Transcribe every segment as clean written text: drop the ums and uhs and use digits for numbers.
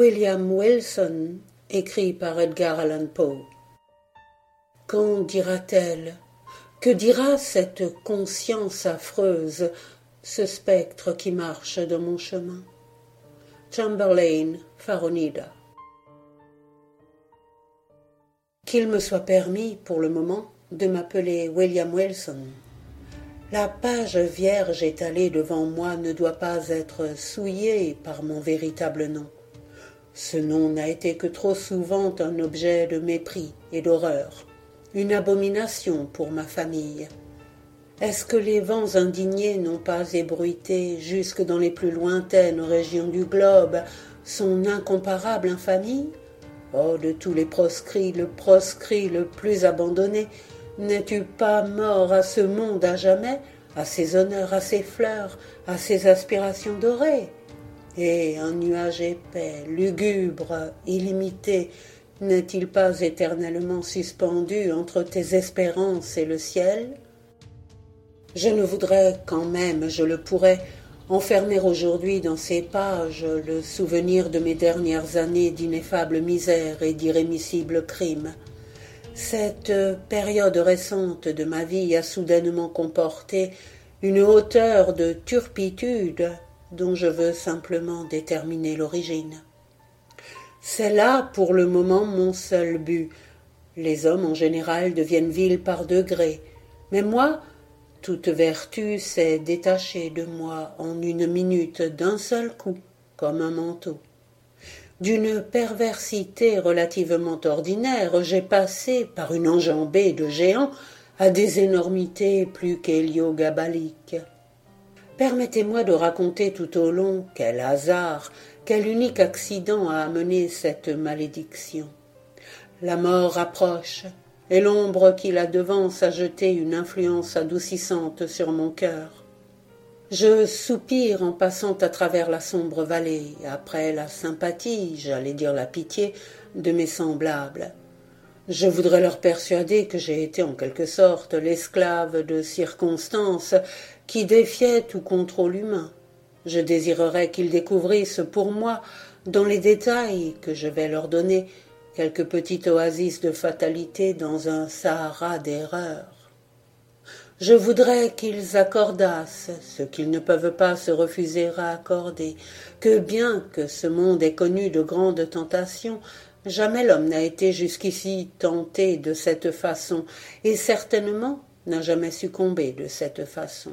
William Wilson, écrit par Edgar Allan Poe. Qu'en dira-t-elle? Que dira cette conscience affreuse, ce spectre qui marche dans mon chemin? Chamberlain, Faronida. Qu'il me soit permis, pour le moment, de m'appeler William Wilson. La page vierge étalée devant moi ne doit pas être souillée par mon véritable nom. Ce nom n'a été que trop souvent un objet de mépris et d'horreur, une abomination pour ma famille. Est-ce que les vents indignés n'ont pas ébruité jusque dans les plus lointaines régions du globe son incomparable infamie? Oh, de tous les proscrits, le proscrit le plus abandonné, n'es-tu pas mort à ce monde à jamais, à ses honneurs, à ses fleurs, à ses aspirations dorées? Et un nuage épais, lugubre, illimité, n'est-il pas éternellement suspendu entre tes espérances et le ciel? Je ne voudrais quand même, je le pourrais, enfermer aujourd'hui dans ces pages le souvenir de mes dernières années d'ineffable misère et d'irrémissibles crimes. Cette période récente de ma vie a soudainement comporté une hauteur de turpitude dont je veux simplement déterminer l'origine. C'est là, pour le moment, mon seul but. Les hommes, en général, deviennent vils par degrés, mais moi, toute vertu s'est détachée de moi en une minute d'un seul coup, comme un manteau. D'une perversité relativement ordinaire, j'ai passé, par une enjambée de géants, à des énormités plus qu'héliogabaliques. Permettez-moi de raconter tout au long quel hasard, quel unique accident a amené cette malédiction. La mort approche, et l'ombre qui la devance a jeté une influence adoucissante sur mon cœur. Je soupire en passant à travers la sombre vallée, après la sympathie, j'allais dire la pitié, de mes semblables. Je voudrais leur persuader que j'ai été en quelque sorte l'esclave de circonstances qui défiaient tout contrôle humain. Je désirerais qu'ils découvrissent pour moi, dans les détails que je vais leur donner, quelques petites oasis de fatalité dans un Sahara d'erreurs. Je voudrais qu'ils accordassent ce qu'ils ne peuvent pas se refuser à accorder, que bien que ce monde ait connu de grandes tentations, jamais l'homme n'a été jusqu'ici tenté de cette façon, et certainement n'a jamais succombé de cette façon.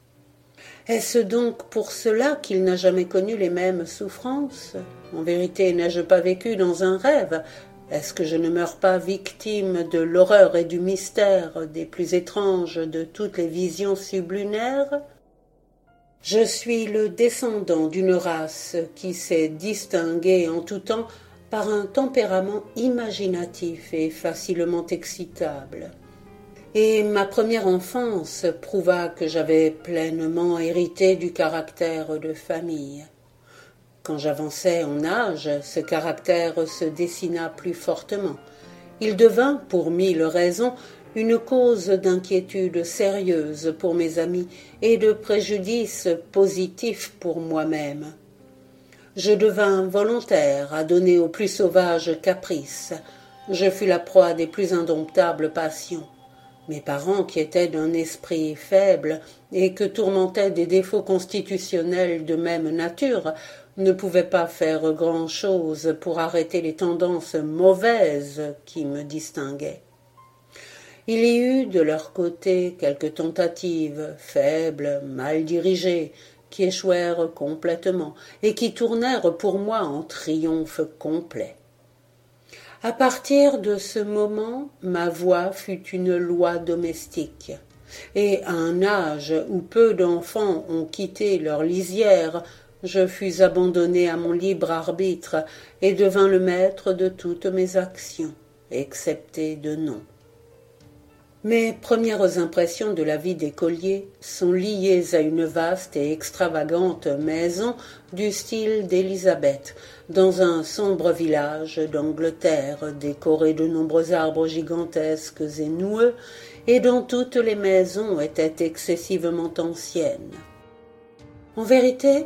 Est-ce donc pour cela qu'il n'a jamais connu les mêmes souffrances? En vérité, n'ai-je pas vécu dans un rêve? Est-ce que je ne meurs pas victime de l'horreur et du mystère des plus étranges de toutes les visions sublunaires? Je suis le descendant d'une race qui s'est distinguée en tout temps par un tempérament imaginatif et facilement excitable. Et ma première enfance prouva que j'avais pleinement hérité du caractère de famille. Quand j'avançai en âge, ce caractère se dessina plus fortement. Il devint, pour 1000 raisons, une cause d'inquiétude sérieuse pour mes amis et de préjudice positif pour moi-même. Je devins volontaire à donner aux plus sauvages caprices. Je fus la proie des plus indomptables passions. Mes parents, qui étaient d'un esprit faible et que tourmentaient des défauts constitutionnels de même nature, ne pouvaient pas faire grand-chose pour arrêter les tendances mauvaises qui me distinguaient. Il y eut de leur côté quelques tentatives, faibles, mal dirigées, qui échouèrent complètement et qui tournèrent pour moi en triomphe complet. À partir de ce moment, ma voix fut une loi domestique, et à un âge où peu d'enfants ont quitté leur lisière, je fus abandonné à mon libre arbitre et devins le maître de toutes mes actions, excepté de noms. Mes premières impressions de la vie d'écolier sont liées à une vaste et extravagante maison du style d'Élisabeth, dans un sombre village d'Angleterre, décoré de nombreux arbres gigantesques et noueux, et dont toutes les maisons étaient excessivement anciennes. En vérité,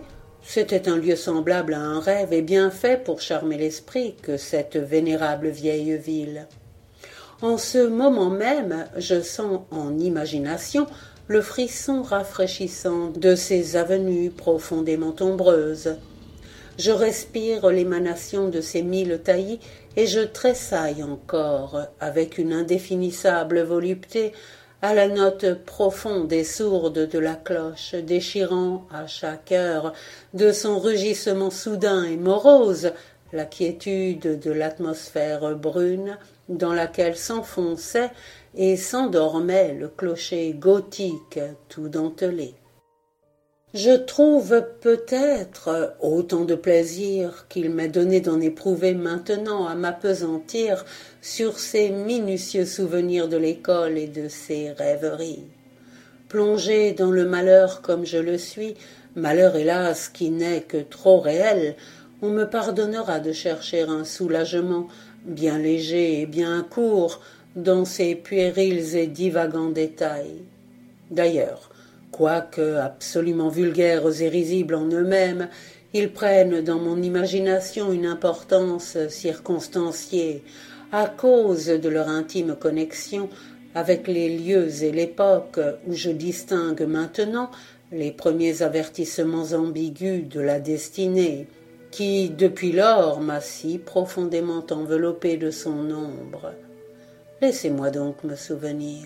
C'était un lieu semblable à un rêve et bien fait pour charmer l'esprit que cette vénérable vieille ville. En ce moment même, je sens en imagination le frisson rafraîchissant de ces avenues profondément ombreuses. Je respire l'émanation de ces mille taillis et je tressaille encore avec une indéfinissable volupté à la note profonde et sourde de la cloche, déchirant à chaque heure de son rugissement soudain et morose la quiétude de l'atmosphère brune dans laquelle s'enfonçait et s'endormait le clocher gothique tout dentelé. Je trouve peut-être autant de plaisir qu'il m'est donné d'en éprouver maintenant à m'appesantir sur ces minutieux souvenirs de l'école et de ses rêveries. Plongé dans le malheur comme je le suis, malheur hélas qui n'est que trop réel, on me pardonnera de chercher un soulagement bien léger et bien court dans ces puérils et divagants détails. D'ailleurs, quoique absolument vulgaires et risibles en eux-mêmes, ils prennent dans mon imagination une importance circonstanciée à cause de leur intime connexion avec les lieux et l'époque où je distingue maintenant les premiers avertissements ambigus de la destinée, qui, depuis lors, m'a si profondément enveloppé de son ombre. Laissez-moi donc me souvenir.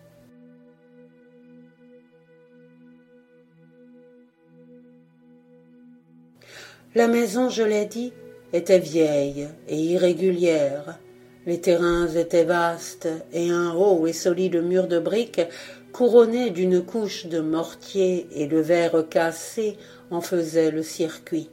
La maison, je l'ai dit, était vieille et irrégulière. Les terrains étaient vastes et un haut et solide mur de briques couronné d'une couche de mortier et de verre cassé en faisait le circuit.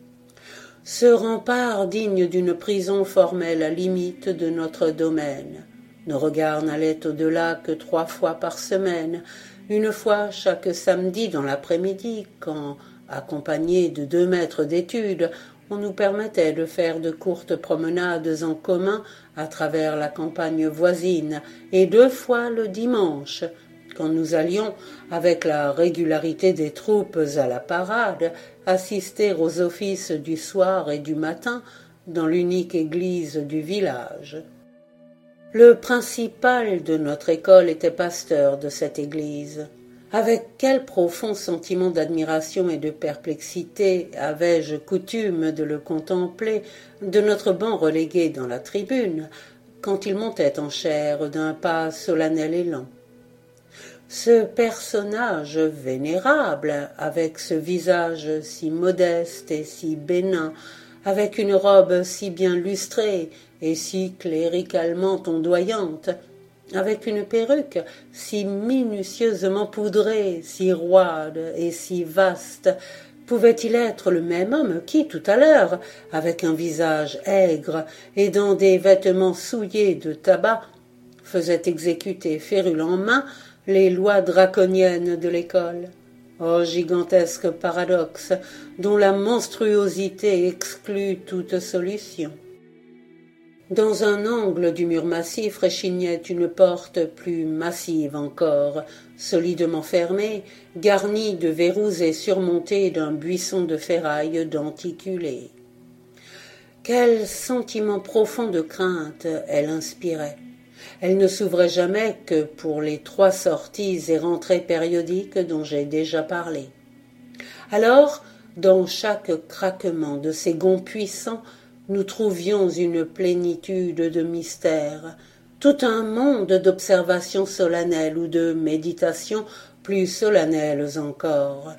Ce rempart digne d'une prison formait la limite de notre domaine. Nos regards n'allaient au-delà que 3 fois par semaine, une fois chaque samedi dans l'après-midi, quand, accompagnés de 2 maîtres d'études, on nous permettait de faire de courtes promenades en commun à travers la campagne voisine, et 2 fois le dimanche, quand nous allions, avec la régularité des troupes à la parade, assister aux offices du soir et du matin dans l'unique église du village. Le principal de notre école était pasteur de cette église. Avec quel profond sentiment d'admiration et de perplexité avais-je coutume de le contempler de notre banc relégué dans la tribune, quand il montait en chair d'un pas solennel et lent. Ce personnage vénérable, avec ce visage si modeste et si bénin, avec une robe si bien lustrée et si cléricalement ondoyante, avec une perruque si minutieusement poudrée, si roide et si vaste, pouvait-il être le même homme qui, tout à l'heure, avec un visage aigre et dans des vêtements souillés de tabac, faisait exécuter férule en main les lois draconiennes de l'école? Oh, gigantesque paradoxe, dont la monstruosité exclut toute solution. Dans un angle du mur massif réchignait une porte plus massive encore, solidement fermée, garnie de verrous et surmontée d'un buisson de ferraille denticulé. Quel sentiment profond de crainte elle inspirait! Elle ne s'ouvrait jamais que pour les 3 sorties et rentrées périodiques dont j'ai déjà parlé. Alors, dans chaque craquement de ces gonds puissants, nous trouvions une plénitude de mystères, tout un monde d'observations solennelles ou de méditations plus solennelles encore.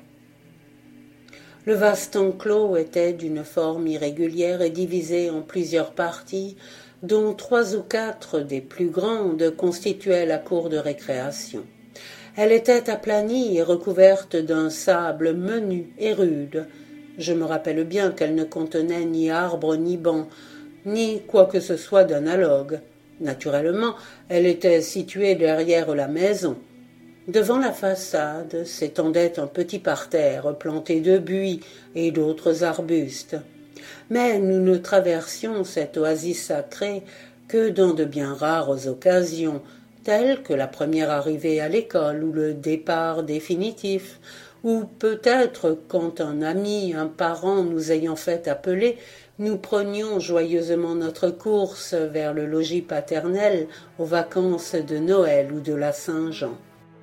Le vaste enclos était d'une forme irrégulière et divisé en plusieurs parties, dont 3 ou 4 des plus grandes constituaient la cour de récréation. Elle était aplanie et recouverte d'un sable menu et rude. Je me rappelle bien qu'elle ne contenait ni arbre ni banc, ni quoi que ce soit d'analogue. Naturellement, elle était située derrière la maison. Devant la façade s'étendait un petit parterre planté de buis et d'autres arbustes. Mais nous ne traversions cette oasis sacrée que dans de bien rares occasions, telles que la première arrivée à l'école ou le départ définitif, ou peut-être quand un ami, un parent nous ayant fait appeler, nous prenions joyeusement notre course vers le logis paternel aux vacances de Noël ou de la Saint-Jean.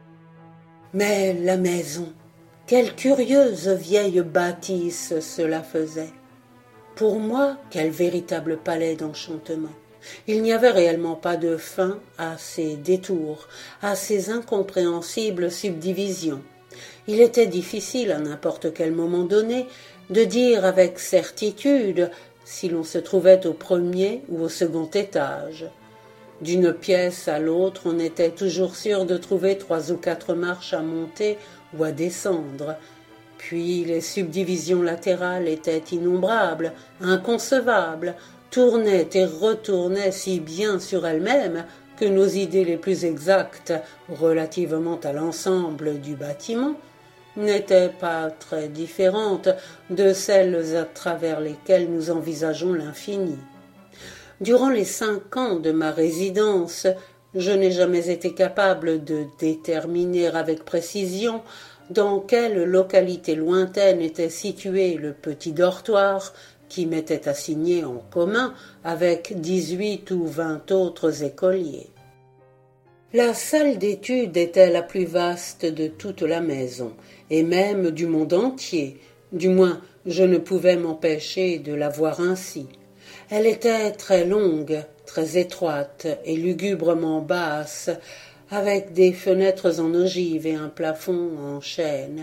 Mais la maison, quelle curieuse vieille bâtisse cela faisait! Pour moi, quel véritable palais d'enchantement! Il n'y avait réellement pas de fin à ces détours, à ces incompréhensibles subdivisions. Il était difficile à n'importe quel moment donné de dire avec certitude si l'on se trouvait au premier ou au second étage. D'une pièce à l'autre, on était toujours sûr de trouver 3 ou 4 marches à monter ou à descendre. Puis les subdivisions latérales étaient innombrables, inconcevables, tournaient et retournaient si bien sur elles-mêmes que nos idées les plus exactes relativement à l'ensemble du bâtiment n'étaient pas très différentes de celles à travers lesquelles nous envisageons l'infini. Durant les 5 ans de ma résidence, je n'ai jamais été capable de déterminer avec précision dans quelle localité lointaine était situé le petit dortoir qui m'était assigné en commun avec 18 ou 20 autres écoliers. La salle d'études était la plus vaste de toute la maison, et même du monde entier, du moins je ne pouvais m'empêcher de la voir ainsi. Elle était très longue, très étroite et lugubrement basse, avec des fenêtres en ogive et un plafond en chêne.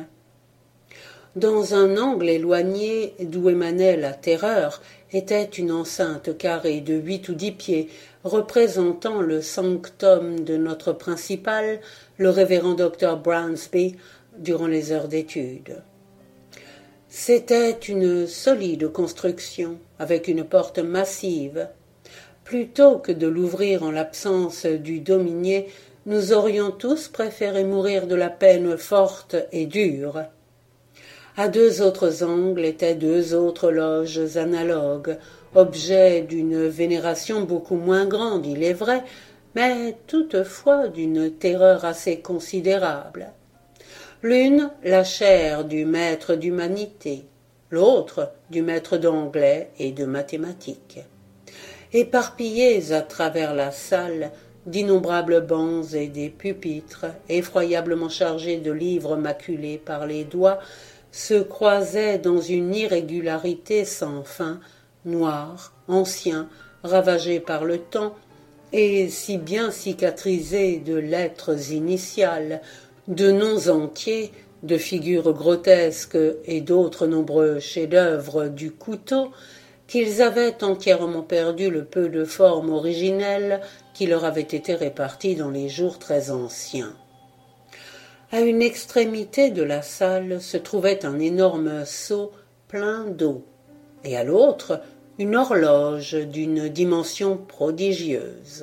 Dans un angle éloigné d'où émanait la terreur était une enceinte carrée de 8 ou 10 pieds, représentant le sanctum de notre principal, le révérend Dr. Brownsby, durant les heures d'étude. C'était une solide construction, avec une porte massive. Plutôt que de l'ouvrir en l'absence du dominier, nous aurions tous préféré mourir de la peine forte et dure. À 2 autres angles étaient 2 autres loges analogues, objets d'une vénération beaucoup moins grande, il est vrai, mais toutefois d'une terreur assez considérable. L'une, la chaire du maître d'humanité, l'autre, du maître d'anglais et de mathématiques. Éparpillés à travers la salle, d'innombrables bancs et des pupitres, effroyablement chargés de livres maculés par les doigts, se croisaient dans une irrégularité sans fin, noirs, anciens, ravagés par le temps, et si bien cicatrisés de lettres initiales, de noms entiers, de figures grotesques et d'autres nombreux chefs-d'œuvre du couteau, qu'ils avaient entièrement perdu le peu de forme originelle qui leur avait été réparti dans les jours très anciens. À une extrémité de la salle se trouvait un énorme seau plein d'eau, et à l'autre une horloge d'une dimension prodigieuse.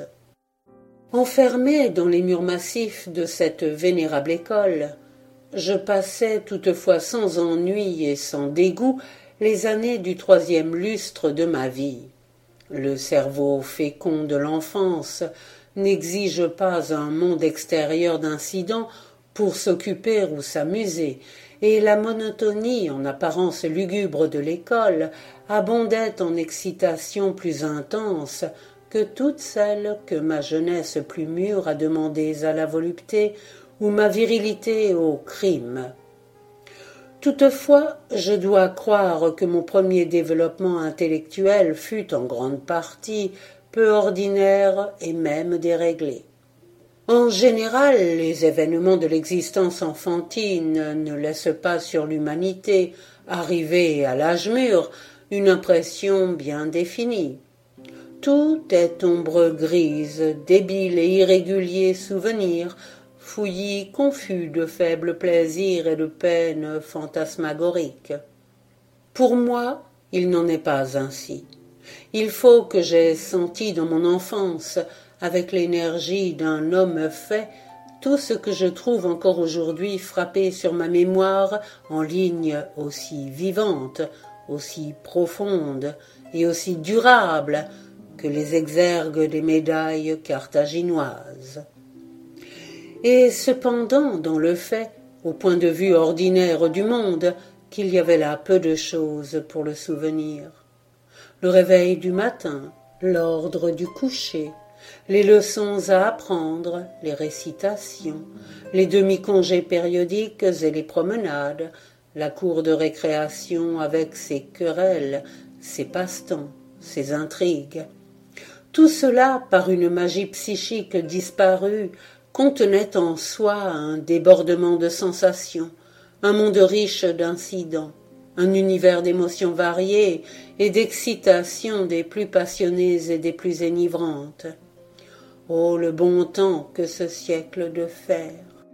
Enfermé dans les murs massifs de cette vénérable école, je passais toutefois sans ennui et sans dégoût les années du 3e lustre de ma vie. Le cerveau fécond de l'enfance n'exige pas un monde extérieur d'incidents pour s'occuper ou s'amuser, et la monotonie en apparence lugubre de l'école abondait en excitations plus intenses que toutes celles que ma jeunesse plus mûre a demandées à la volupté ou ma virilité au crime. Toutefois, je dois croire que mon premier développement intellectuel fut en grande partie peu ordinaire et même déréglé. En général, les événements de l'existence enfantine ne laissent pas sur l'humanité, arrivée à l'âge mûr, une impression bien définie. Tout est ombre grise, débile et irrégulier souvenir, fouillis confus de faibles plaisirs et de peines fantasmagoriques. Pour moi, il n'en est pas ainsi. Il faut que j'aie senti dans mon enfance, avec l'énergie d'un homme fait, tout ce que je trouve encore aujourd'hui frappé sur ma mémoire en lignes aussi vivantes, aussi profondes et aussi durables que les exergues des médailles carthaginoises. Et cependant, dans le fait, au point de vue ordinaire du monde, qu'il y avait là peu de choses pour le souvenir. Le réveil du matin, l'ordre du coucher, les leçons à apprendre, les récitations, les demi-congés périodiques et les promenades, la cour de récréation avec ses querelles, ses passe-temps, ses intrigues. Tout cela, par une magie psychique disparue, contenait en soi un débordement de sensations, un monde riche d'incidents, un univers d'émotions variées et d'excitations des plus passionnées et des plus enivrantes. Oh, le bon temps que ce siècle de fer!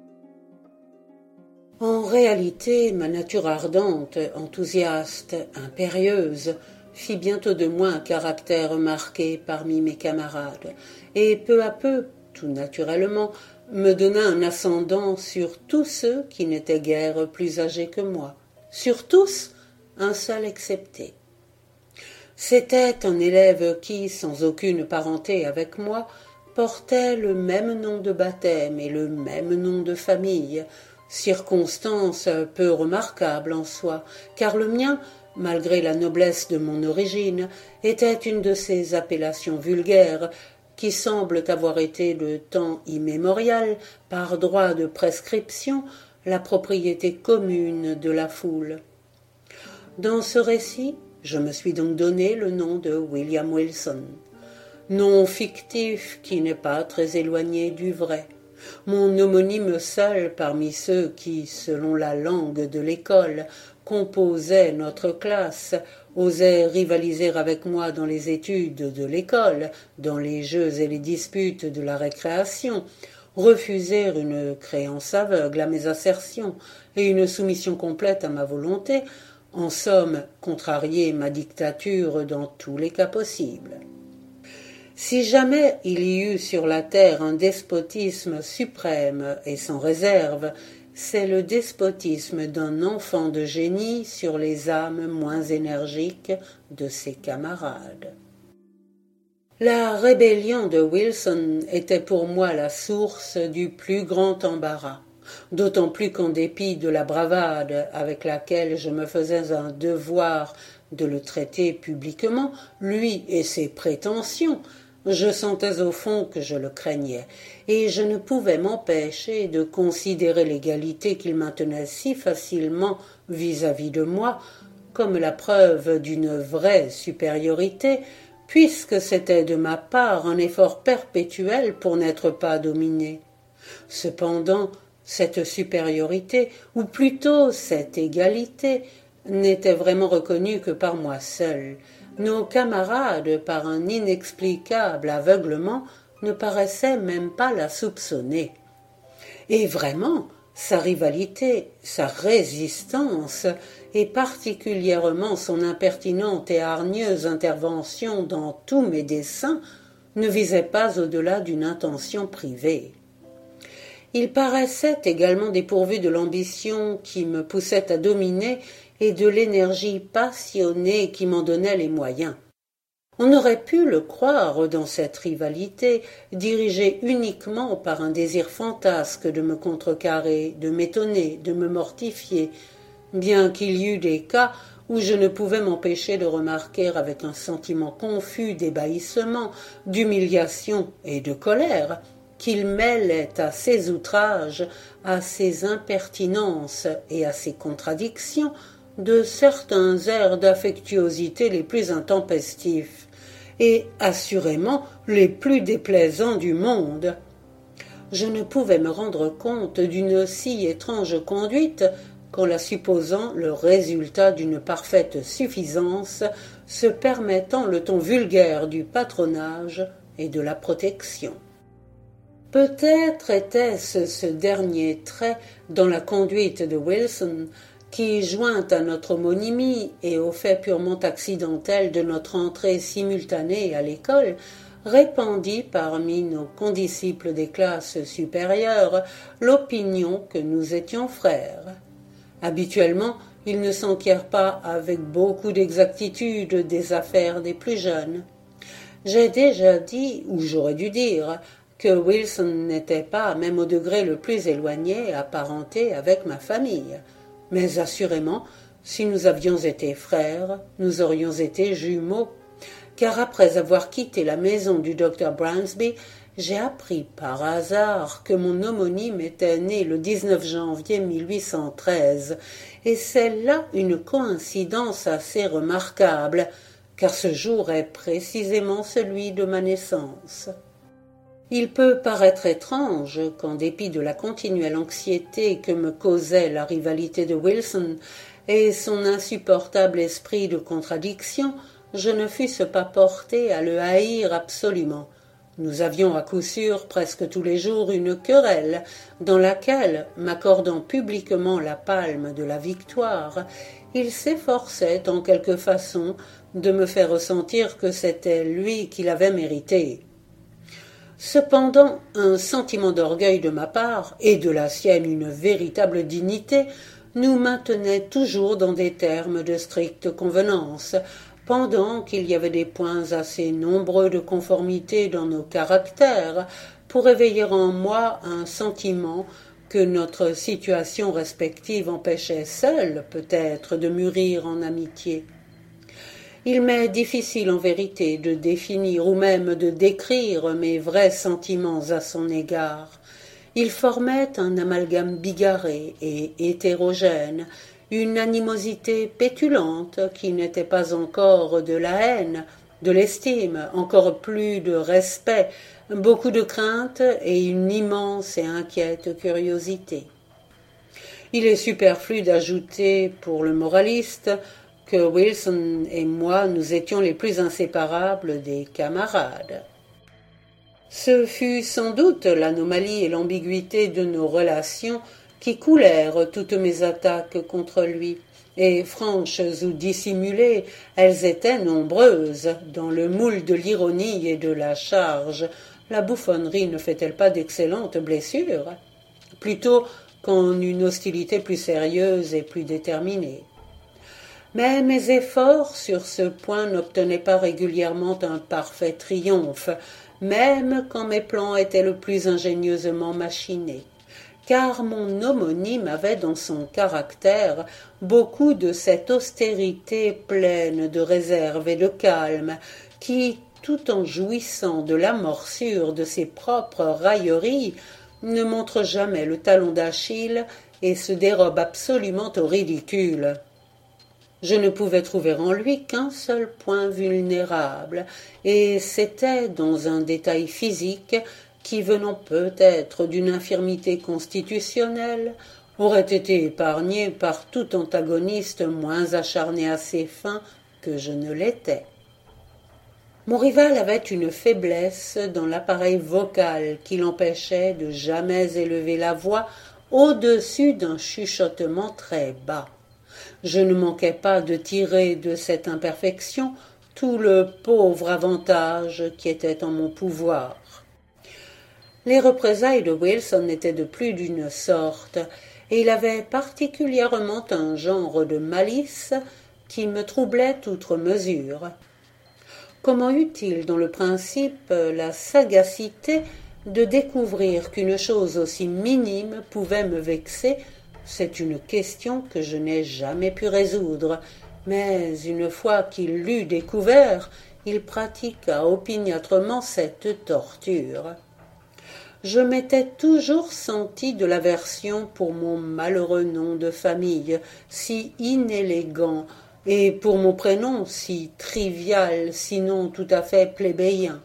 En réalité, ma nature ardente, enthousiaste, impérieuse, fit bientôt de moi un caractère marqué parmi mes camarades, et peu à peu, tout naturellement, me donna un ascendant sur tous ceux qui n'étaient guère plus âgés que moi, sur tous, un seul excepté. C'était un élève qui, sans aucune parenté avec moi, portait le même nom de baptême et le même nom de famille, circonstance peu remarquable en soi, car le mien, malgré la noblesse de mon origine, était une de ces appellations vulgaires qui semblent avoir été de temps immémorial, par droit de prescription, la propriété commune de la foule. Dans ce récit, je me suis donc donné le nom de William Wilson, nom fictif qui n'est pas très éloigné du vrai, mon homonyme seul parmi ceux qui, selon la langue de l'école, composaient notre classe, osaient rivaliser avec moi dans les études de l'école, dans les jeux et les disputes de la récréation, refuser une créance aveugle à mes assertions et une soumission complète à ma volonté, en somme, contrarier ma dictature dans tous les cas possibles. Si jamais il y eut sur la terre un despotisme suprême et sans réserve, c'est le despotisme d'un enfant de génie sur les âmes moins énergiques de ses camarades. La rébellion de Wilson était pour moi la source du plus grand embarras, d'autant plus qu'en dépit de la bravade avec laquelle je me faisais un devoir de le traiter publiquement, lui et ses prétentions, je sentais au fond que je le craignais, et je ne pouvais m'empêcher de considérer l'égalité qu'il maintenait si facilement vis-à-vis de moi comme la preuve d'une vraie supériorité, puisque c'était de ma part un effort perpétuel pour n'être pas dominé. Cependant, cette supériorité, ou plutôt cette égalité, n'était vraiment reconnue que par moi seul. Nos camarades, par un inexplicable aveuglement, ne paraissaient même pas la soupçonner. Et vraiment, sa rivalité, sa résistance, et particulièrement son impertinente et hargneuse intervention dans tous mes desseins, ne visaient pas au-delà d'une intention privée. Il paraissait également dépourvu de l'ambition qui me poussait à dominer et de l'énergie passionnée qui m'en donnait les moyens. On aurait pu le croire dans cette rivalité, dirigée uniquement par un désir fantasque de me contrecarrer, de m'étonner, de me mortifier, bien qu'il y eût des cas où je ne pouvais m'empêcher de remarquer avec un sentiment confus d'ébahissement, d'humiliation et de colère, qu'il mêlait à ses outrages, à ses impertinences et à ses contradictions de certains airs d'affectuosité les plus intempestifs et assurément les plus déplaisants du monde. Je ne pouvais me rendre compte d'une si étrange conduite qu'en la supposant le résultat d'une parfaite suffisance, se permettant le ton vulgaire du patronage et de la protection. Peut-être était-ce ce dernier trait dans la conduite de Wilson qui, joint à notre homonymie et au fait purement accidentel de notre entrée simultanée à l'école, répandit parmi nos condisciples des classes supérieures l'opinion que nous étions frères. Habituellement, ils ne s'enquièrent pas avec beaucoup d'exactitude des affaires des plus jeunes. J'ai déjà dit, ou j'aurais dû dire, que Wilson n'était pas, même au degré le plus éloigné, apparenté avec ma famille. Mais assurément, si nous avions été frères, nous aurions été jumeaux, car après avoir quitté la maison du docteur Bransby, j'ai appris par hasard que mon homonyme était né le 19 janvier 1813, et c'est là une coïncidence assez remarquable, car ce jour est précisément celui de ma naissance. Il peut paraître étrange qu'en dépit de la continuelle anxiété que me causait la rivalité de Wilson et son insupportable esprit de contradiction, je ne fusse pas porté à le haïr absolument. Nous avions à coup sûr presque tous les jours une querelle, dans laquelle, m'accordant publiquement la palme de la victoire, il s'efforçait en quelque façon de me faire ressentir que c'était lui qui l'avait méritée. Cependant, un sentiment d'orgueil de ma part, et de la sienne une véritable dignité, nous maintenait toujours dans des termes de stricte convenance, pendant qu'il y avait des points assez nombreux de conformité dans nos caractères pour éveiller en moi un sentiment que notre situation respective empêchait seule, peut-être, de mûrir en amitié. Il m'est difficile en vérité de définir ou même de décrire mes vrais sentiments à son égard. Ils formaient un amalgame bigarré et hétérogène, une animosité pétulante qui n'était pas encore de la haine, de l'estime, encore plus de respect, beaucoup de crainte et une immense et inquiète curiosité. Il est superflu d'ajouter, pour le moraliste, que Wilson et moi nous étions les plus inséparables des camarades. Ce fut sans doute l'anomalie et l'ambiguïté de nos relations qui coulèrent toutes mes attaques contre lui, et franches ou dissimulées, elles étaient nombreuses. Dans le moule de l'ironie et de la charge, la bouffonnerie ne fait-elle pas d'excellentes blessures? Plutôt qu'en une hostilité plus sérieuse et plus déterminée. Mais mes efforts sur ce point n'obtenaient pas régulièrement un parfait triomphe, même quand mes plans étaient le plus ingénieusement machinés, car mon homonyme avait dans son caractère beaucoup de cette austérité pleine de réserve et de calme qui, tout en jouissant de la morsure de ses propres railleries, ne montre jamais le talon d'Achille et se dérobe absolument au ridicule. Je ne pouvais trouver en lui qu'un seul point vulnérable, et c'était dans un détail physique qui, venant peut-être d'une infirmité constitutionnelle, aurait été épargné par tout antagoniste moins acharné à ses fins que je ne l'étais. Mon rival avait une faiblesse dans l'appareil vocal qui l'empêchait de jamais élever la voix au-dessus d'un chuchotement très bas. Je ne manquais pas de tirer de cette imperfection tout le pauvre avantage qui était en mon pouvoir. Les représailles de Wilson étaient de plus d'une sorte, et il avait particulièrement un genre de malice qui me troublait outre mesure. Comment eut-il, dans le principe, la sagacité de découvrir qu'une chose aussi minime pouvait me vexer? C'est une question que je n'ai jamais pu résoudre, mais une fois qu'il l'eut découvert, il pratiqua opiniâtrement cette torture. Je m'étais toujours senti de l'aversion pour mon malheureux nom de famille, si inélégant, et pour mon prénom si trivial, sinon tout à fait plébéien.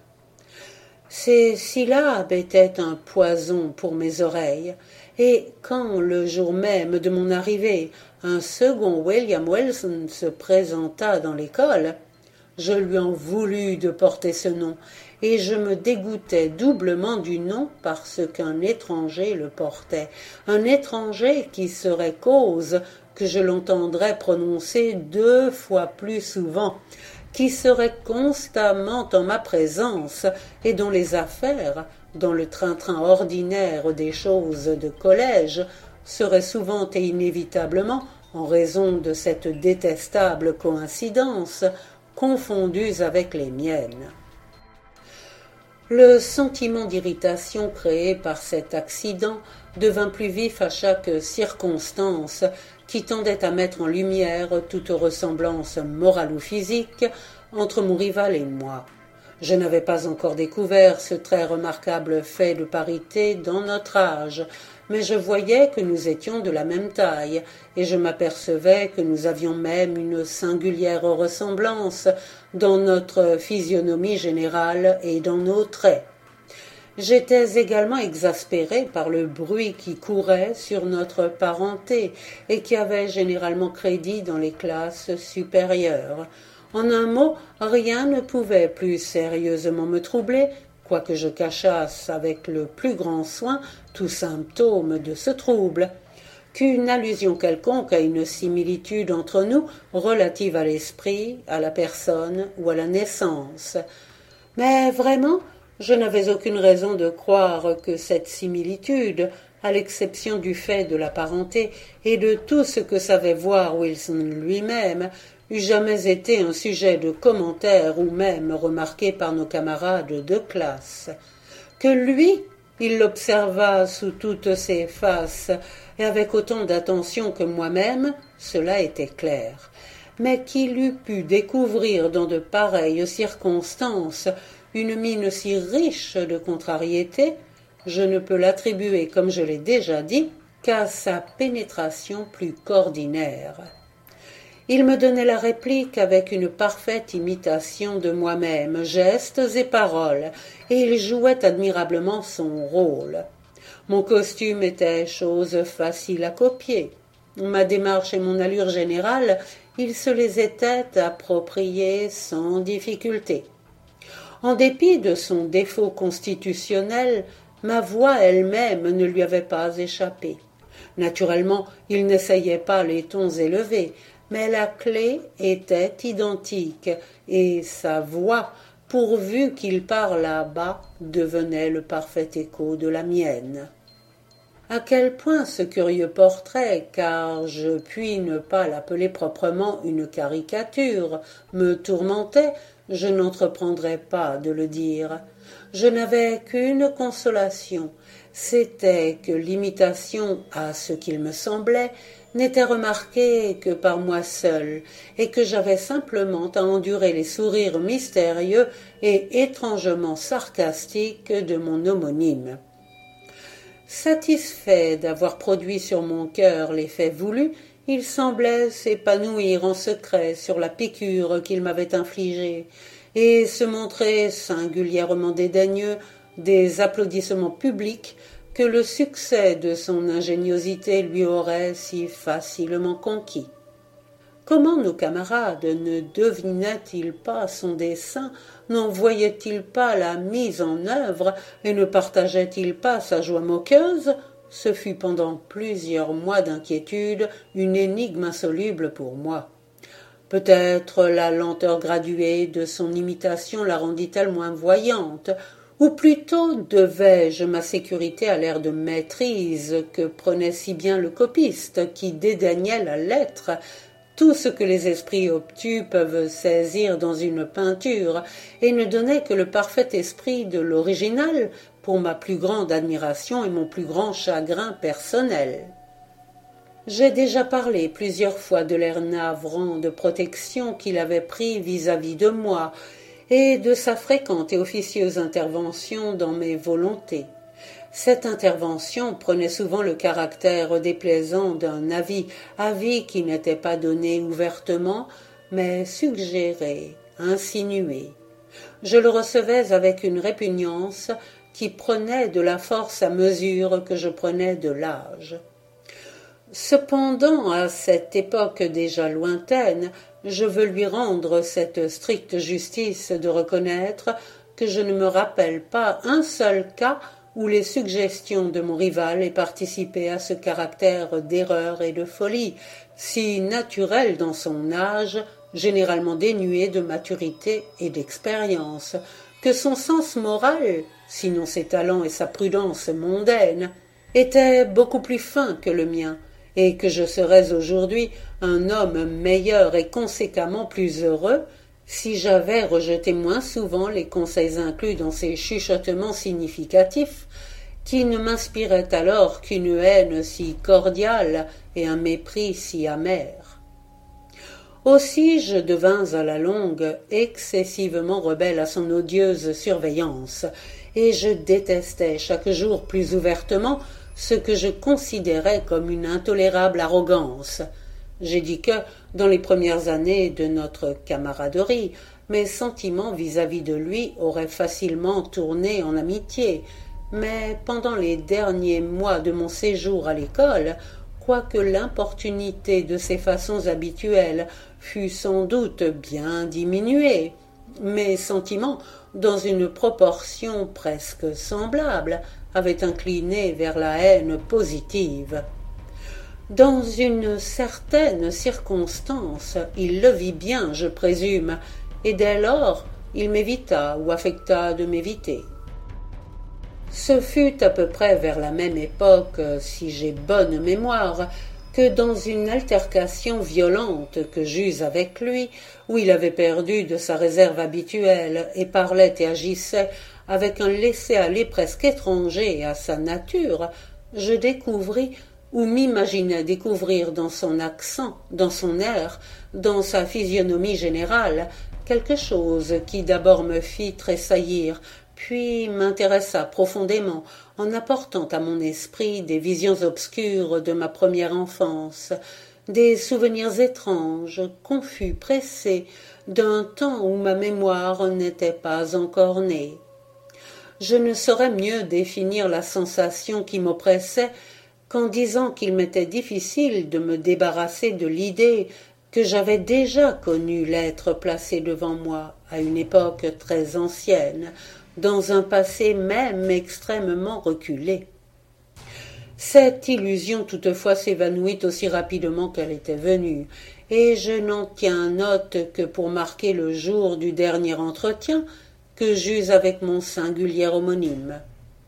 Ces syllabes étaient un poison pour mes oreilles, et quand, le jour même de mon arrivée, un second William Wilson se présenta dans l'école, je lui en voulus de porter ce nom, et je me dégoûtais doublement du nom parce qu'un étranger le portait, un étranger qui serait cause que je l'entendrais prononcer 2 fois plus souvent, qui serait constamment en ma présence et dont les affaires, dans le train-train ordinaire des choses de collège, seraient souvent et inévitablement, en raison de cette détestable coïncidence, confondues avec les miennes. Le sentiment d'irritation créé par cet accident devint plus vif à chaque circonstance qui tendait à mettre en lumière toute ressemblance morale ou physique entre mon rival et moi. Je n'avais pas encore découvert ce très remarquable fait de parité dans notre âge, mais je voyais que nous étions de la même taille, et je m'apercevais que nous avions même une singulière ressemblance dans notre physionomie générale et dans nos traits. J'étais également exaspéré par le bruit qui courait sur notre parenté et qui avait généralement crédit dans les classes supérieures. En un mot, rien ne pouvait plus sérieusement me troubler, quoique je cachasse avec le plus grand soin tout symptôme de ce trouble, qu'une allusion quelconque à une similitude entre nous relative à l'esprit, à la personne ou à la naissance. Mais vraiment, je n'avais aucune raison de croire que cette similitude, à l'exception du fait de la parenté et de tout ce que savait voir Wilson lui-même, eût jamais été un sujet de commentaire ou même remarqué par nos camarades de classe. Que lui, il l'observa sous toutes ses faces et avec autant d'attention que moi-même, cela était clair. Mais qu'il eût pu découvrir dans de pareilles circonstances une mine si riche de contrariétés, je ne peux l'attribuer, comme je l'ai déjà dit, qu'à sa pénétration plus qu'ordinaire. Il me donnait la réplique avec une parfaite imitation de moi-même, gestes et paroles, et il jouait admirablement son rôle. Mon costume était chose facile à copier. Ma démarche et mon allure générale, il se les était appropriées sans difficulté. En dépit de son défaut constitutionnel, ma voix elle-même ne lui avait pas échappé. Naturellement, il n'essayait pas les tons élevés, mais la clé était identique, et sa voix, pourvu qu'il parlât bas, devenait le parfait écho de la mienne. À quel point ce curieux portrait, car je puis ne pas l'appeler proprement une caricature, me tourmentait, je n'entreprendrai pas de le dire. Je n'avais qu'une consolation, c'était que l'imitation, à ce qu'il me semblait, n'était remarquée que par moi seul, et que j'avais simplement à endurer les sourires mystérieux et étrangement sarcastiques de mon homonyme. Satisfait d'avoir produit sur mon cœur l'effet voulu, il semblait s'épanouir en secret sur la piqûre qu'il m'avait infligée, et se montrer singulièrement dédaigneux des applaudissements publics que le succès de son ingéniosité lui aurait si facilement conquis. Comment nos camarades ne devinaient-ils pas son dessein, n'en voyaient-ils pas la mise en œuvre et ne partageaient-ils pas sa joie moqueuse? Ce fut pendant plusieurs mois d'inquiétude une énigme insoluble pour moi. Peut-être la lenteur graduée de son imitation la rendit-elle moins voyante, ou plutôt devais-je ma sécurité à l'air de maîtrise que prenait si bien le copiste, qui dédaignait la lettre, tout ce que les esprits obtus peuvent saisir dans une peinture, et ne donnait que le parfait esprit de l'original, pour ma plus grande admiration et mon plus grand chagrin personnel. J'ai déjà parlé plusieurs fois de l'air navrant de protection qu'il avait pris vis-à-vis de moi, et de sa fréquente et officieuse intervention dans mes volontés. Cette intervention prenait souvent le caractère déplaisant d'un avis qui n'était pas donné ouvertement, mais suggéré, insinué. Je le recevais avec une répugnance qui prenait de la force à mesure que je prenais de l'âge. Cependant, à cette époque déjà lointaine, je veux lui rendre cette stricte justice de reconnaître que je ne me rappelle pas un seul cas où les suggestions de mon rival aient participé à ce caractère d'erreur et de folie, si naturel dans son âge, généralement dénué de maturité et d'expérience, que son sens moral, sinon ses talents et sa prudence mondaine, était beaucoup plus fin que le mien, et que je serais aujourd'hui un homme meilleur et conséquemment plus heureux Si j'avais rejeté moins souvent les conseils inclus dans ces chuchotements significatifs, qui ne m'inspiraient alors qu'une haine si cordiale et un mépris si amer. Aussi je devins à la longue excessivement rebelle à son odieuse surveillance, et je détestais chaque jour plus ouvertement ce que je considérais comme une intolérable arrogance. J'ai dit que, dans les premières années de notre camaraderie, mes sentiments vis-à-vis de lui auraient facilement tourné en amitié, mais pendant les derniers mois de mon séjour à l'école, quoique l'importunité de ses façons habituelles fût sans doute bien diminuée, mes sentiments, dans une proportion presque semblable, avaient incliné vers la haine positive. Dans une certaine circonstance, il le vit bien, je présume, et dès lors il m'évita ou affecta de m'éviter. Ce fut à peu près vers la même époque, si j'ai bonne mémoire, que dans une altercation violente que j'eus avec lui, où il avait perdu de sa réserve habituelle et parlait et agissait avec un laisser-aller presque étranger à sa nature, je découvris ou m'imaginais découvrir dans son accent, dans son air, dans sa physionomie générale, quelque chose qui d'abord me fit tressaillir, puis m'intéressa profondément en apportant à mon esprit des visions obscures de ma première enfance, des souvenirs étranges, confus, pressés, d'un temps où ma mémoire n'était pas encore née. Je ne saurais mieux définir la sensation qui m'oppressait qu'en disant qu'il m'était difficile de me débarrasser de l'idée que j'avais déjà connu l'être placé devant moi à une époque très ancienne, dans un passé même extrêmement reculé. Cette illusion toutefois s'évanouit aussi rapidement qu'elle était venue, et je n'en tiens note que pour marquer le jour du dernier entretien que j'eus avec mon singulier homonyme.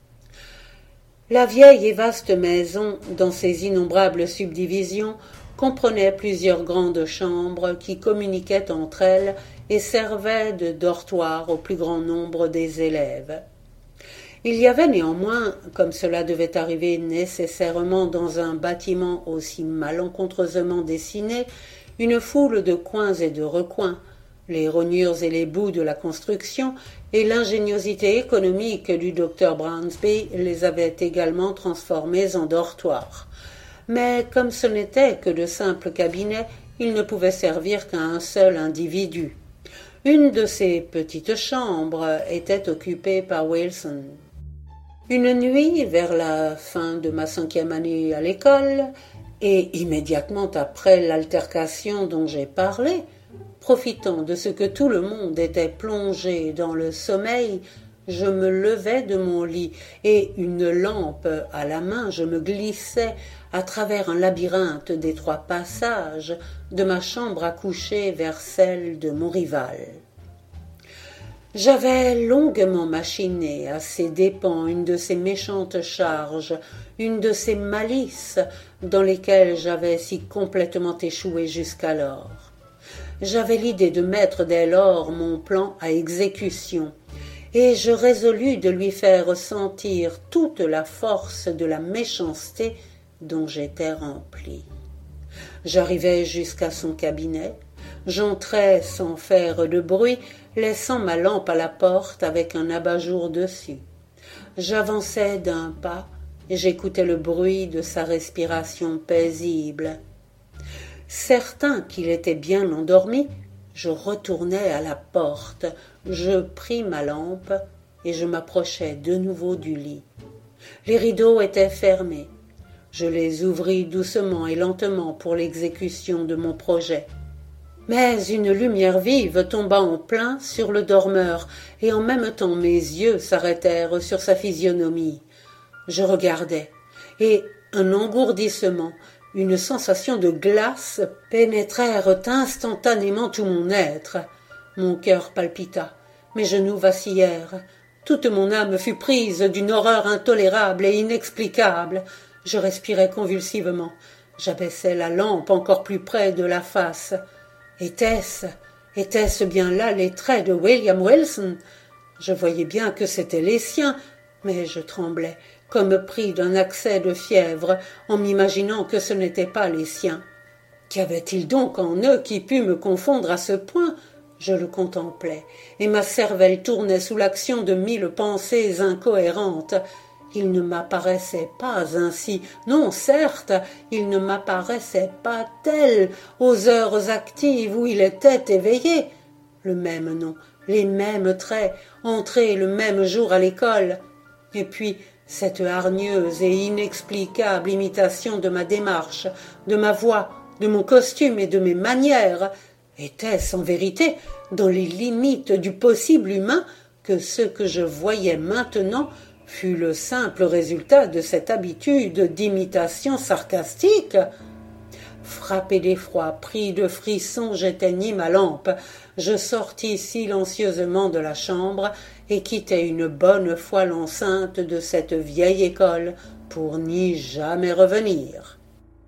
La vieille et vaste maison, dans ses innombrables subdivisions, comprenait plusieurs grandes chambres qui communiquaient entre elles et servaient de dortoir au plus grand nombre des élèves. Il y avait néanmoins, comme cela devait arriver nécessairement dans un bâtiment aussi malencontreusement dessiné, une foule de coins et de recoins, les rognures et les bouts de la construction et l'ingéniosité économique du docteur Brownsby les avaient également transformés en dortoirs. Mais comme ce n'était que de simples cabinets, ils ne pouvaient servir qu'à un seul individu. Une de ces petites chambres était occupée par Wilson. Une nuit, vers la fin de ma 5e année à l'école, et immédiatement après l'altercation dont j'ai parlé, profitant de ce que tout le monde était plongé dans le sommeil, je me levai de mon lit et, une lampe à la main, je me glissai à travers un labyrinthe d'étroits passages de ma chambre à coucher vers celle de mon rival. J'avais longuement machiné à ses dépens une de ces méchantes charges, une de ces malices dans lesquelles j'avais si complètement échoué jusqu'alors. J'avais l'idée de mettre dès lors mon plan à exécution, et je résolus de lui faire ressentir toute la force de la méchanceté dont j'étais rempli. J'arrivai jusqu'à son cabinet, j'entrai sans faire de bruit, laissant ma lampe à la porte avec un abat-jour dessus. J'avançai d'un pas et j'écoutais le bruit de sa respiration paisible. Certain qu'il était bien endormi, je retournai à la porte, je pris ma lampe et je m'approchai de nouveau du lit. Les rideaux étaient fermés. Je les ouvris doucement et lentement pour l'exécution de mon projet. Mais une lumière vive tomba en plein sur le dormeur, et en même temps mes yeux s'arrêtèrent sur sa physionomie. Je regardai, et un engourdissement, une sensation de glace pénétrèrent instantanément tout mon être. Mon cœur palpita, mes genoux vacillèrent. Toute mon âme fut prise d'une horreur intolérable et inexplicable. Je respirais convulsivement. J'abaissai la lampe encore plus près de la face. Était-ce Étaient-ce bien là les traits de William Wilson? Je voyais bien que c'étaient les siens, mais je tremblais, comme pris d'un accès de fièvre, en m'imaginant que ce n'étaient pas les siens. Qu'y avait-il donc en eux qui pût me confondre à ce point? Je le contemplais, et ma cervelle tournait sous l'action de 1000 pensées incohérentes. Il ne m'apparaissait pas ainsi, non certes, il ne m'apparaissait pas tel, aux heures actives où il était éveillé. Le même nom, les mêmes traits, entré le même jour à l'école. Et puis, cette hargneuse et inexplicable imitation de ma démarche, de ma voix, de mon costume et de mes manières, était-ce en vérité dans les limites du possible humain que ce que je voyais maintenant fut le simple résultat de cette habitude d'imitation sarcastique? Frappé d'effroi, pris de frissons, j'éteignis ma lampe. Je sortis silencieusement de la chambre et quittai une bonne fois l'enceinte de cette vieille école pour n'y jamais revenir.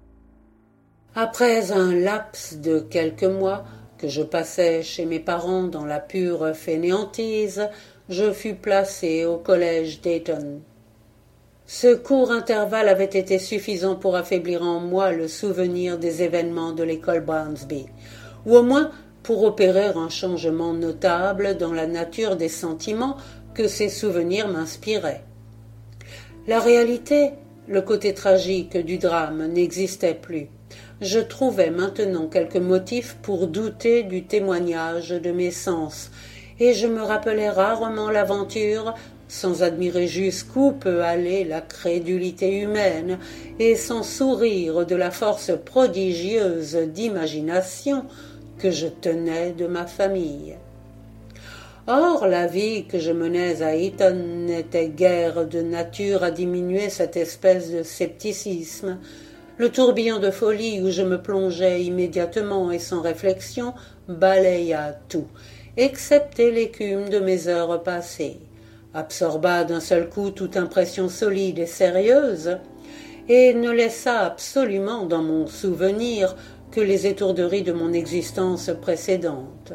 Après un laps de quelques mois que je passai chez mes parents dans la pure fainéantise, je fus placé au collège d'Eton. Ce court intervalle avait été suffisant pour affaiblir en moi le souvenir des événements de l'école Brownsby, ou au moins pour opérer un changement notable dans la nature des sentiments que ces souvenirs m'inspiraient. La réalité, le côté tragique du drame, n'existait plus. Je trouvais maintenant quelques motifs pour douter du témoignage de mes sens, et je me rappelais rarement l'aventure, sans admirer jusqu'où peut aller la crédulité humaine, et sans sourire de la force prodigieuse d'imagination que je tenais de ma famille. Or, la vie que je menais à Eton n'était guère de nature à diminuer cette espèce de scepticisme. Le tourbillon de folie où je me plongeais immédiatement et sans réflexion balaya tout, excepté l'écume de mes heures passées, absorba d'un seul coup toute impression solide et sérieuse, et ne laissa absolument dans mon souvenir que les étourderies de mon existence précédente.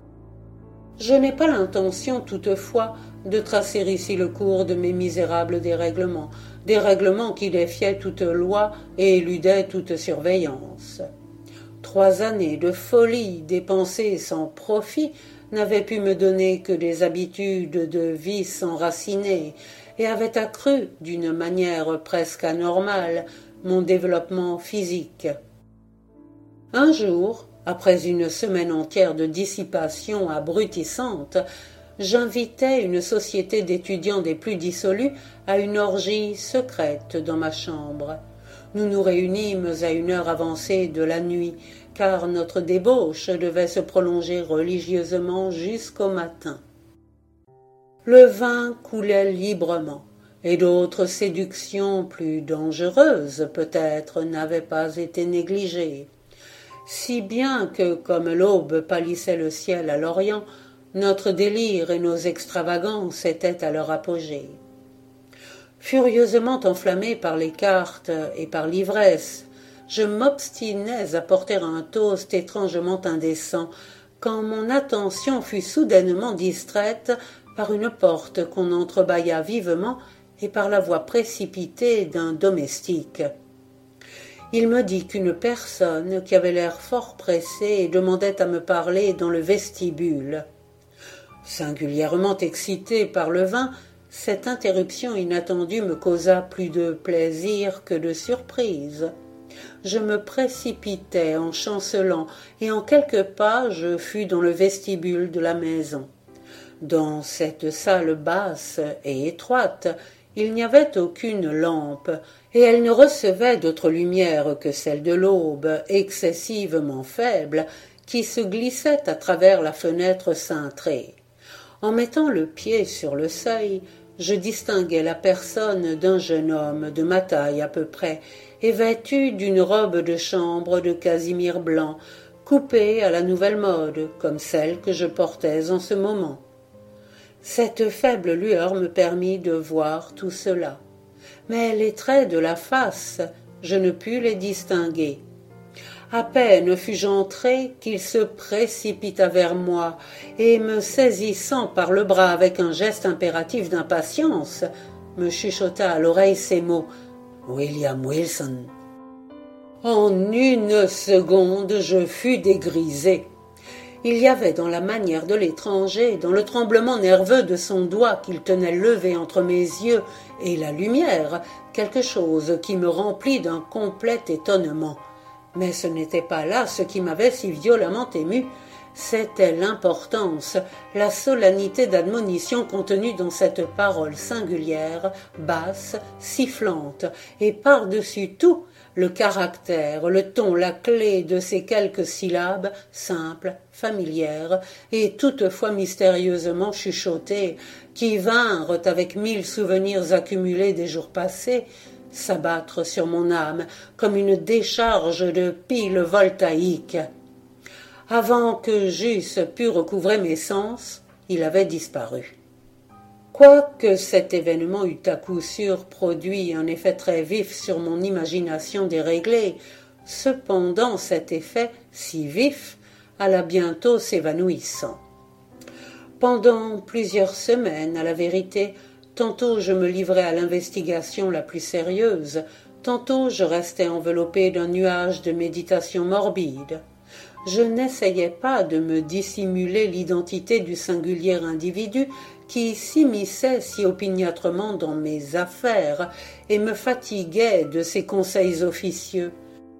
Je n'ai pas l'intention, toutefois, de tracer ici le cours de mes misérables dérèglements qui défiaient toute loi et éludaient toute surveillance. 3 années de folie dépensées sans profit n'avaient pu me donner que des habitudes de vice enracinées et avaient accru, d'une manière presque anormale, mon développement physique. Un jour, après une semaine entière de dissipation abrutissante, j'invitai une société d'étudiants des plus dissolus à une orgie secrète dans ma chambre. Nous nous réunîmes à une heure avancée de la nuit, car notre débauche devait se prolonger religieusement jusqu'au matin. Le vin coulait librement, et d'autres séductions plus dangereuses, peut-être, n'avaient pas été négligées. Si bien que, comme l'aube pâlissait le ciel à l'Orient, notre délire et nos extravagances étaient à leur apogée. Furieusement enflammé par les cartes et par l'ivresse, je m'obstinais à porter un toast étrangement indécent, quand mon attention fut soudainement distraite par une porte qu'on entrebâilla vivement et par la voix précipitée d'un domestique. Il me dit qu'une personne qui avait l'air fort pressée demandait à me parler dans le vestibule. Singulièrement excité par le vin, cette interruption inattendue me causa plus de plaisir que de surprise. Je me précipitai en chancelant, et en quelques pas je fus dans le vestibule de la maison. Dans cette salle basse et étroite, il n'y avait aucune lampe, et elle ne recevait d'autre lumière que celle de l'aube, excessivement faible, qui se glissait à travers la fenêtre cintrée. En mettant le pied sur le seuil, je distinguai la personne d'un jeune homme de ma taille à peu près, et vêtu d'une robe de chambre de casimir blanc, coupée à la nouvelle mode, comme celle que je portais en ce moment. Cette faible lueur me permit de voir tout cela, mais les traits de la face, je ne pus les distinguer. À peine fus-je entré qu'il se précipita vers moi, et me saisissant par le bras avec un geste impératif d'impatience, me chuchota à l'oreille ces mots: « William Wilson !» En une seconde, je fus dégrisé. Il y avait dans la manière de l'étranger, dans le tremblement nerveux de son doigt qu'il tenait levé entre mes yeux et la lumière, quelque chose qui me remplit d'un complet étonnement. Mais ce n'était pas là ce qui m'avait si violemment ému. C'était l'importance, la solennité d'admonition contenue dans cette parole singulière, basse, sifflante, et par-dessus tout, le caractère, le ton, la clé de ces quelques syllabes simples, familières et toutefois mystérieusement chuchotées, qui vinrent, avec 1000 souvenirs accumulés des jours passés, s'abattre sur mon âme comme une décharge de piles voltaïques. Avant que j'eusse pu recouvrer mes sens, il avait disparu. Quoique cet événement eût à coup sûr produit un effet très vif sur mon imagination déréglée, cependant cet effet, si vif, alla bientôt s'évanouissant. Pendant plusieurs semaines, à la vérité, tantôt je me livrais à l'investigation la plus sérieuse, tantôt je restais enveloppé d'un nuage de méditation morbide. Je n'essayais pas de me dissimuler l'identité du singulier individu qui s'immisçait si opiniâtrement dans mes affaires et me fatiguait de ses conseils officieux.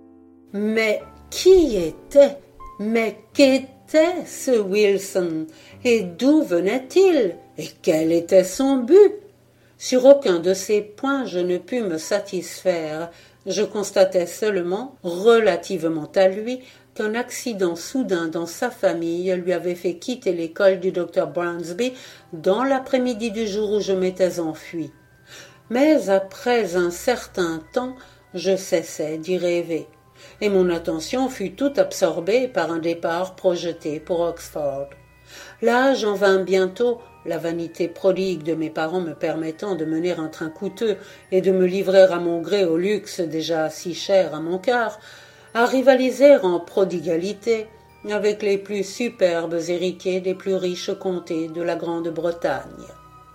Mais qui était, mais qu'était ce Wilson, et d'où venait-il, et quel était son but? Sur aucun de ces points je ne pus me satisfaire. Je constatais seulement, relativement à lui, qu'un accident soudain dans sa famille lui avait fait quitter l'école du docteur Brownsby dans l'après-midi du jour où je m'étais enfui. Mais après un certain temps, je cessai d'y rêver, et mon attention fut toute absorbée par un départ projeté pour Oxford. Là, j'en vins bientôt, la vanité prodigue de mes parents me permettant de mener un train coûteux et de me livrer à mon gré au luxe déjà si cher à mon cœur, à rivaliser en prodigalité avec les plus superbes héritiers des plus riches comtés de la Grande-Bretagne.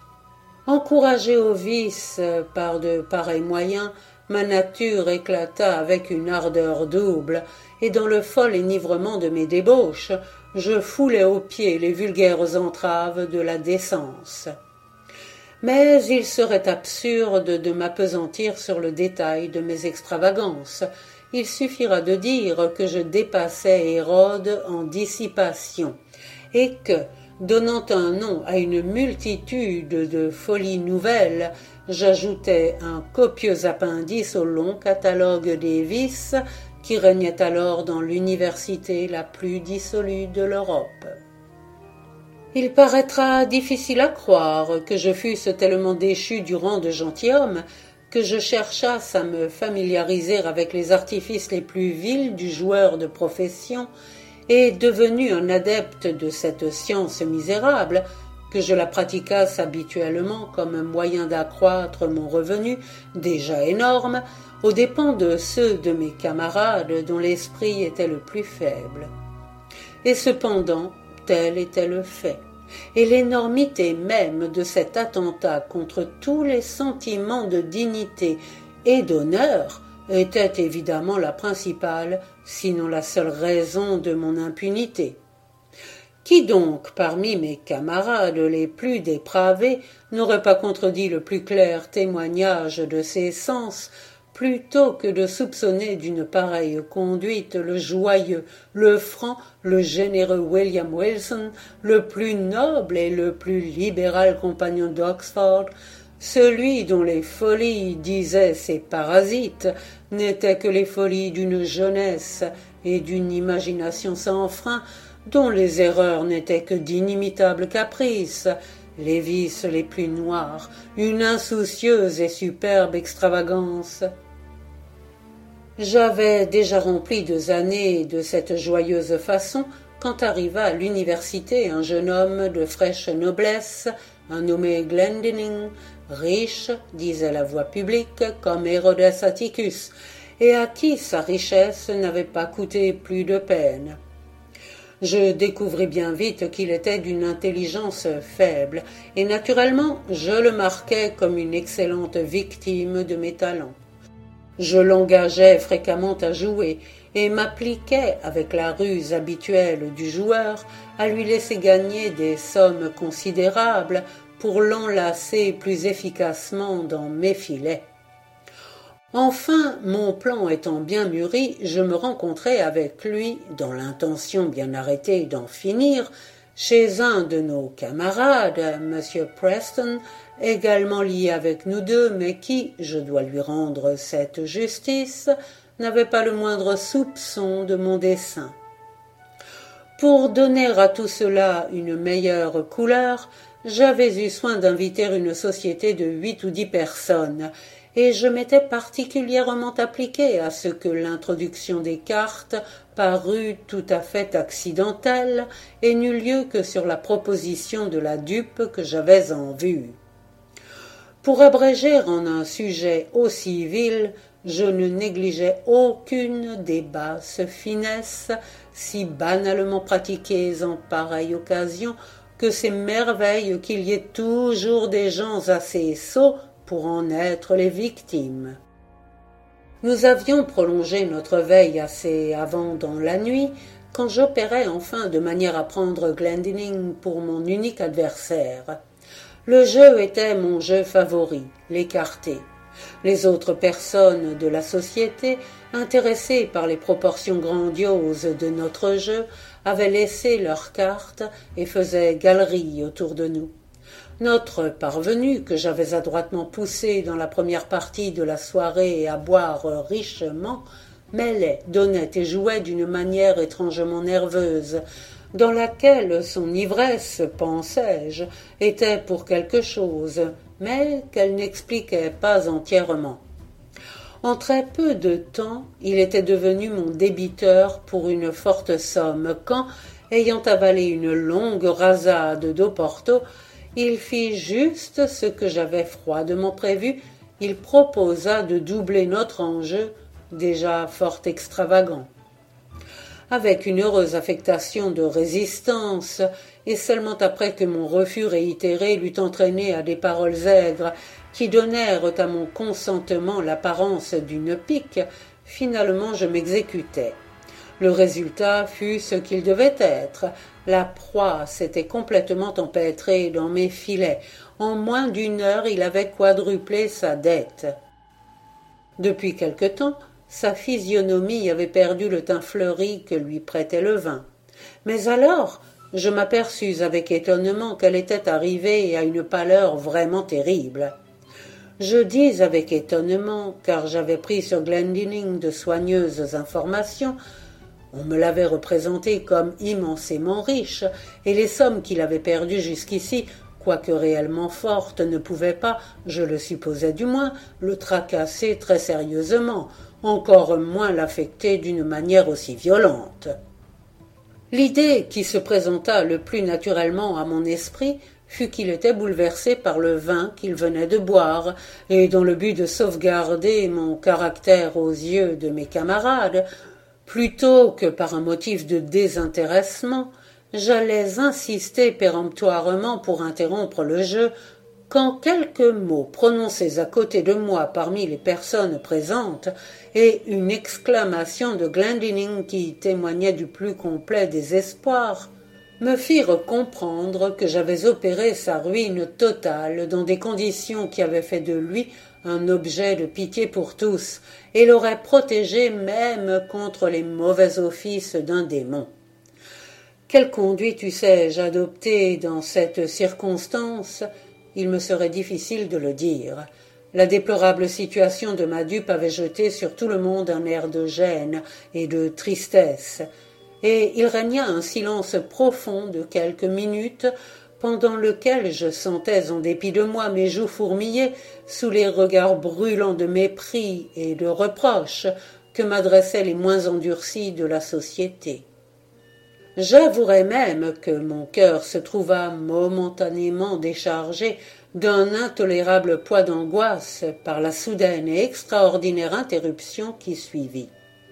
Encouragé au vice par de pareils moyens, ma nature éclata avec une ardeur double, et dans le fol enivrement de mes débauches, je foulais aux pieds les vulgaires entraves de la décence. Mais il serait absurde de m'appesantir sur le détail de mes extravagances. Il suffira de dire que je dépassais Hérode en dissipation, et que, donnant un nom à une multitude de folies nouvelles, j'ajoutais un copieux appendice au long catalogue des vices qui régnait alors dans l'université la plus dissolue de l'Europe. Il paraîtra difficile à croire que je fusse tellement déchu du rang de gentilhomme que je cherchasse à me familiariser avec les artifices les plus vils du joueur de profession, et devenu un adepte de cette science misérable, que je la pratiquasse habituellement comme moyen d'accroître mon revenu, déjà énorme, aux dépens de ceux de mes camarades dont l'esprit était le plus faible. Et cependant, tel était le fait, et l'énormité même de cet attentat contre tous les sentiments de dignité et d'honneur était évidemment la principale, sinon la seule raison de mon impunité. Qui donc, parmi mes camarades les plus dépravés, n'aurait pas contredit le plus clair témoignage de ses sens, plutôt que de soupçonner d'une pareille conduite le joyeux, le franc, le généreux William Wilson, le plus noble et le plus libéral compagnon d'Oxford, celui dont les folies, disaient ses parasites, n'étaient que les folies d'une jeunesse et d'une imagination sans frein, dont les erreurs n'étaient que d'inimitables caprices, les vices les plus noirs, une insoucieuse et superbe extravagance. J'avais déjà rempli 2 années de cette joyeuse façon quand arriva à l'université un jeune homme de fraîche noblesse, un nommé Glendinning, riche, disait la voix publique, comme Hérodès Atticus, et à qui sa richesse n'avait pas coûté plus de peine. Je découvris bien vite qu'il était d'une intelligence faible, et naturellement je le marquai comme une excellente victime de mes talents. Je l'engageais fréquemment à jouer, et m'appliquais, avec la ruse habituelle du joueur, à lui laisser gagner des sommes considérables pour l'enlacer plus efficacement dans mes filets. Enfin, mon plan étant bien mûri, je me rencontrai avec lui, dans l'intention bien arrêtée d'en finir, chez un de nos camarades, M. Preston, également lié avec nous deux, mais qui, je dois lui rendre cette justice, n'avait pas le moindre soupçon de mon dessein. Pour donner à tout cela une meilleure couleur, j'avais eu soin d'inviter une société de 8 ou 10 personnes, et je m'étais particulièrement appliqué à ce que l'introduction des cartes parût tout à fait accidentelle et n'eut lieu que sur la proposition de la dupe que j'avais en vue. Pour abréger en un sujet aussi vil, je ne négligeais aucune des basses finesses si banalement pratiquées en pareille occasion que c'est merveille qu'il y ait toujours des gens assez sots pour en être les victimes. Nous avions prolongé notre veille assez avant dans la nuit, quand j'opérai enfin de manière à prendre Glendinning pour mon unique adversaire. Le jeu était mon jeu favori, l'écarté. Les autres personnes de la société, intéressées par les proportions grandioses de notre jeu, avaient laissé leurs cartes et faisaient galerie autour de nous. Notre parvenu, que j'avais adroitement poussé dans la première partie de la soirée à boire richement, mêlait, donnait et jouait d'une manière étrangement nerveuse, dans laquelle son ivresse, pensais-je, était pour quelque chose, mais qu'elle n'expliquait pas entièrement. En très peu de temps, il était devenu mon débiteur pour une forte somme, quand, ayant avalé une longue rasade d'Oporto, il fit juste ce que j'avais froidement prévu, il proposa de doubler notre enjeu, déjà fort extravagant. Avec une heureuse affectation de résistance, et seulement après que mon refus réitéré l'eut entraîné à des paroles aigres qui donnèrent à mon consentement l'apparence d'une pique, finalement je m'exécutai. Le résultat fut ce qu'il devait être. La proie s'était complètement empêtrée dans mes filets. En moins d'une heure, il avait quadruplé sa dette. Depuis quelque temps, sa physionomie avait perdu le teint fleuri que lui prêtait le vin. Mais alors, je m'aperçus avec étonnement qu'elle était arrivée à une pâleur vraiment terrible. Je dis avec étonnement, car j'avais pris sur Glendinning de soigneuses informations. On me l'avait représenté comme immensément riche, et les sommes qu'il avait perdues jusqu'ici, quoique réellement fortes, ne pouvaient pas, je le supposais du moins, le tracasser très sérieusement, encore moins l'affecter d'une manière aussi violente. L'idée qui se présenta le plus naturellement à mon esprit fut qu'il était bouleversé par le vin qu'il venait de boire, et dans le but de sauvegarder mon caractère aux yeux de mes camarades, plutôt que par un motif de désintéressement, j'allais insister péremptoirement pour interrompre le jeu, quand quelques mots prononcés à côté de moi parmi les personnes présentes et une exclamation de Glendinning qui témoignait du plus complet désespoir me firent comprendre que j'avais opéré sa ruine totale dans des conditions qui avaient fait de lui un objet de pitié pour tous et l'auraient protégé même contre les mauvais offices d'un démon. Quelle conduite eussé-je adoptée dans cette circonstance ? Il me serait difficile de le dire. La déplorable situation de ma dupe avait jeté sur tout le monde un air de gêne et de tristesse, et il régna un silence profond de quelques minutes, pendant lequel je sentais en dépit de moi mes joues fourmiller sous les regards brûlants de mépris et de reproche que m'adressaient les moins endurcis de la société. J'avouerai même que mon cœur se trouva momentanément déchargé d'un intolérable poids d'angoisse par la soudaine et extraordinaire interruption qui suivit.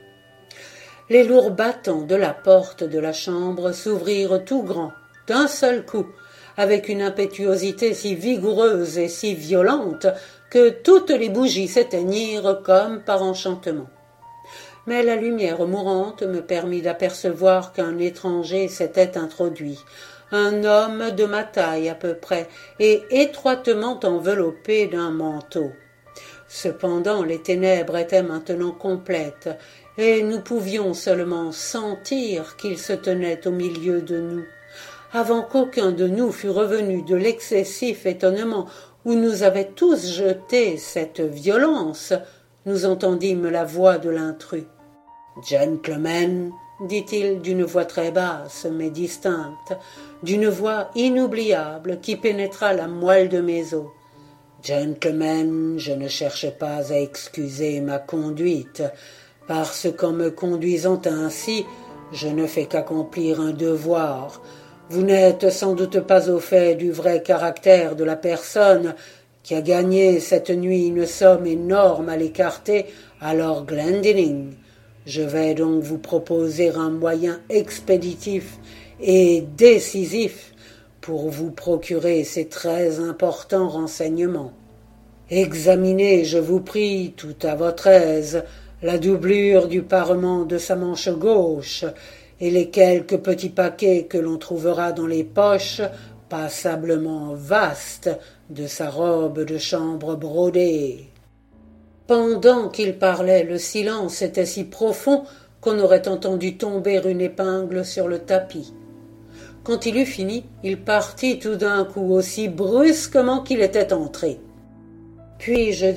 Les lourds battants de la porte de la chambre s'ouvrirent tout grands, d'un seul coup, avec une impétuosité si vigoureuse et si violente que toutes les bougies s'éteignirent comme par enchantement. Mais la lumière mourante me permit d'apercevoir qu'un étranger s'était introduit, un homme de ma taille à peu près, et étroitement enveloppé d'un manteau. Cependant les ténèbres étaient maintenant complètes, et nous pouvions seulement sentir qu'il se tenait au milieu de nous. Avant qu'aucun de nous fût revenu de l'excessif étonnement où nous avait tous jeté cette violence, nous entendîmes la voix de l'intrus. « Gentlemen, dit-il d'une voix très basse mais distincte, d'une voix inoubliable qui pénétra la moelle de mes os. Gentlemen, je ne cherche pas à excuser ma conduite, parce qu'en me conduisant ainsi, je ne fais qu'accomplir un devoir. Vous n'êtes sans doute pas au fait du vrai caractère de la personne qui a gagné cette nuit une somme énorme à l'écarter à Lord Glendinning. Je vais donc vous proposer un moyen expéditif et décisif pour vous procurer ces très importants renseignements. Examinez, je vous prie, tout à votre aise, la doublure du parement de sa manche gauche et les quelques petits paquets que l'on trouvera dans les poches passablement vastes de sa robe de chambre brodée. Pendant qu'il parlait, le silence était si profond qu'on aurait entendu tomber une épingle sur le tapis. Quand il eut fini, il partit tout d'un coup aussi brusquement qu'il était entré. Puis-je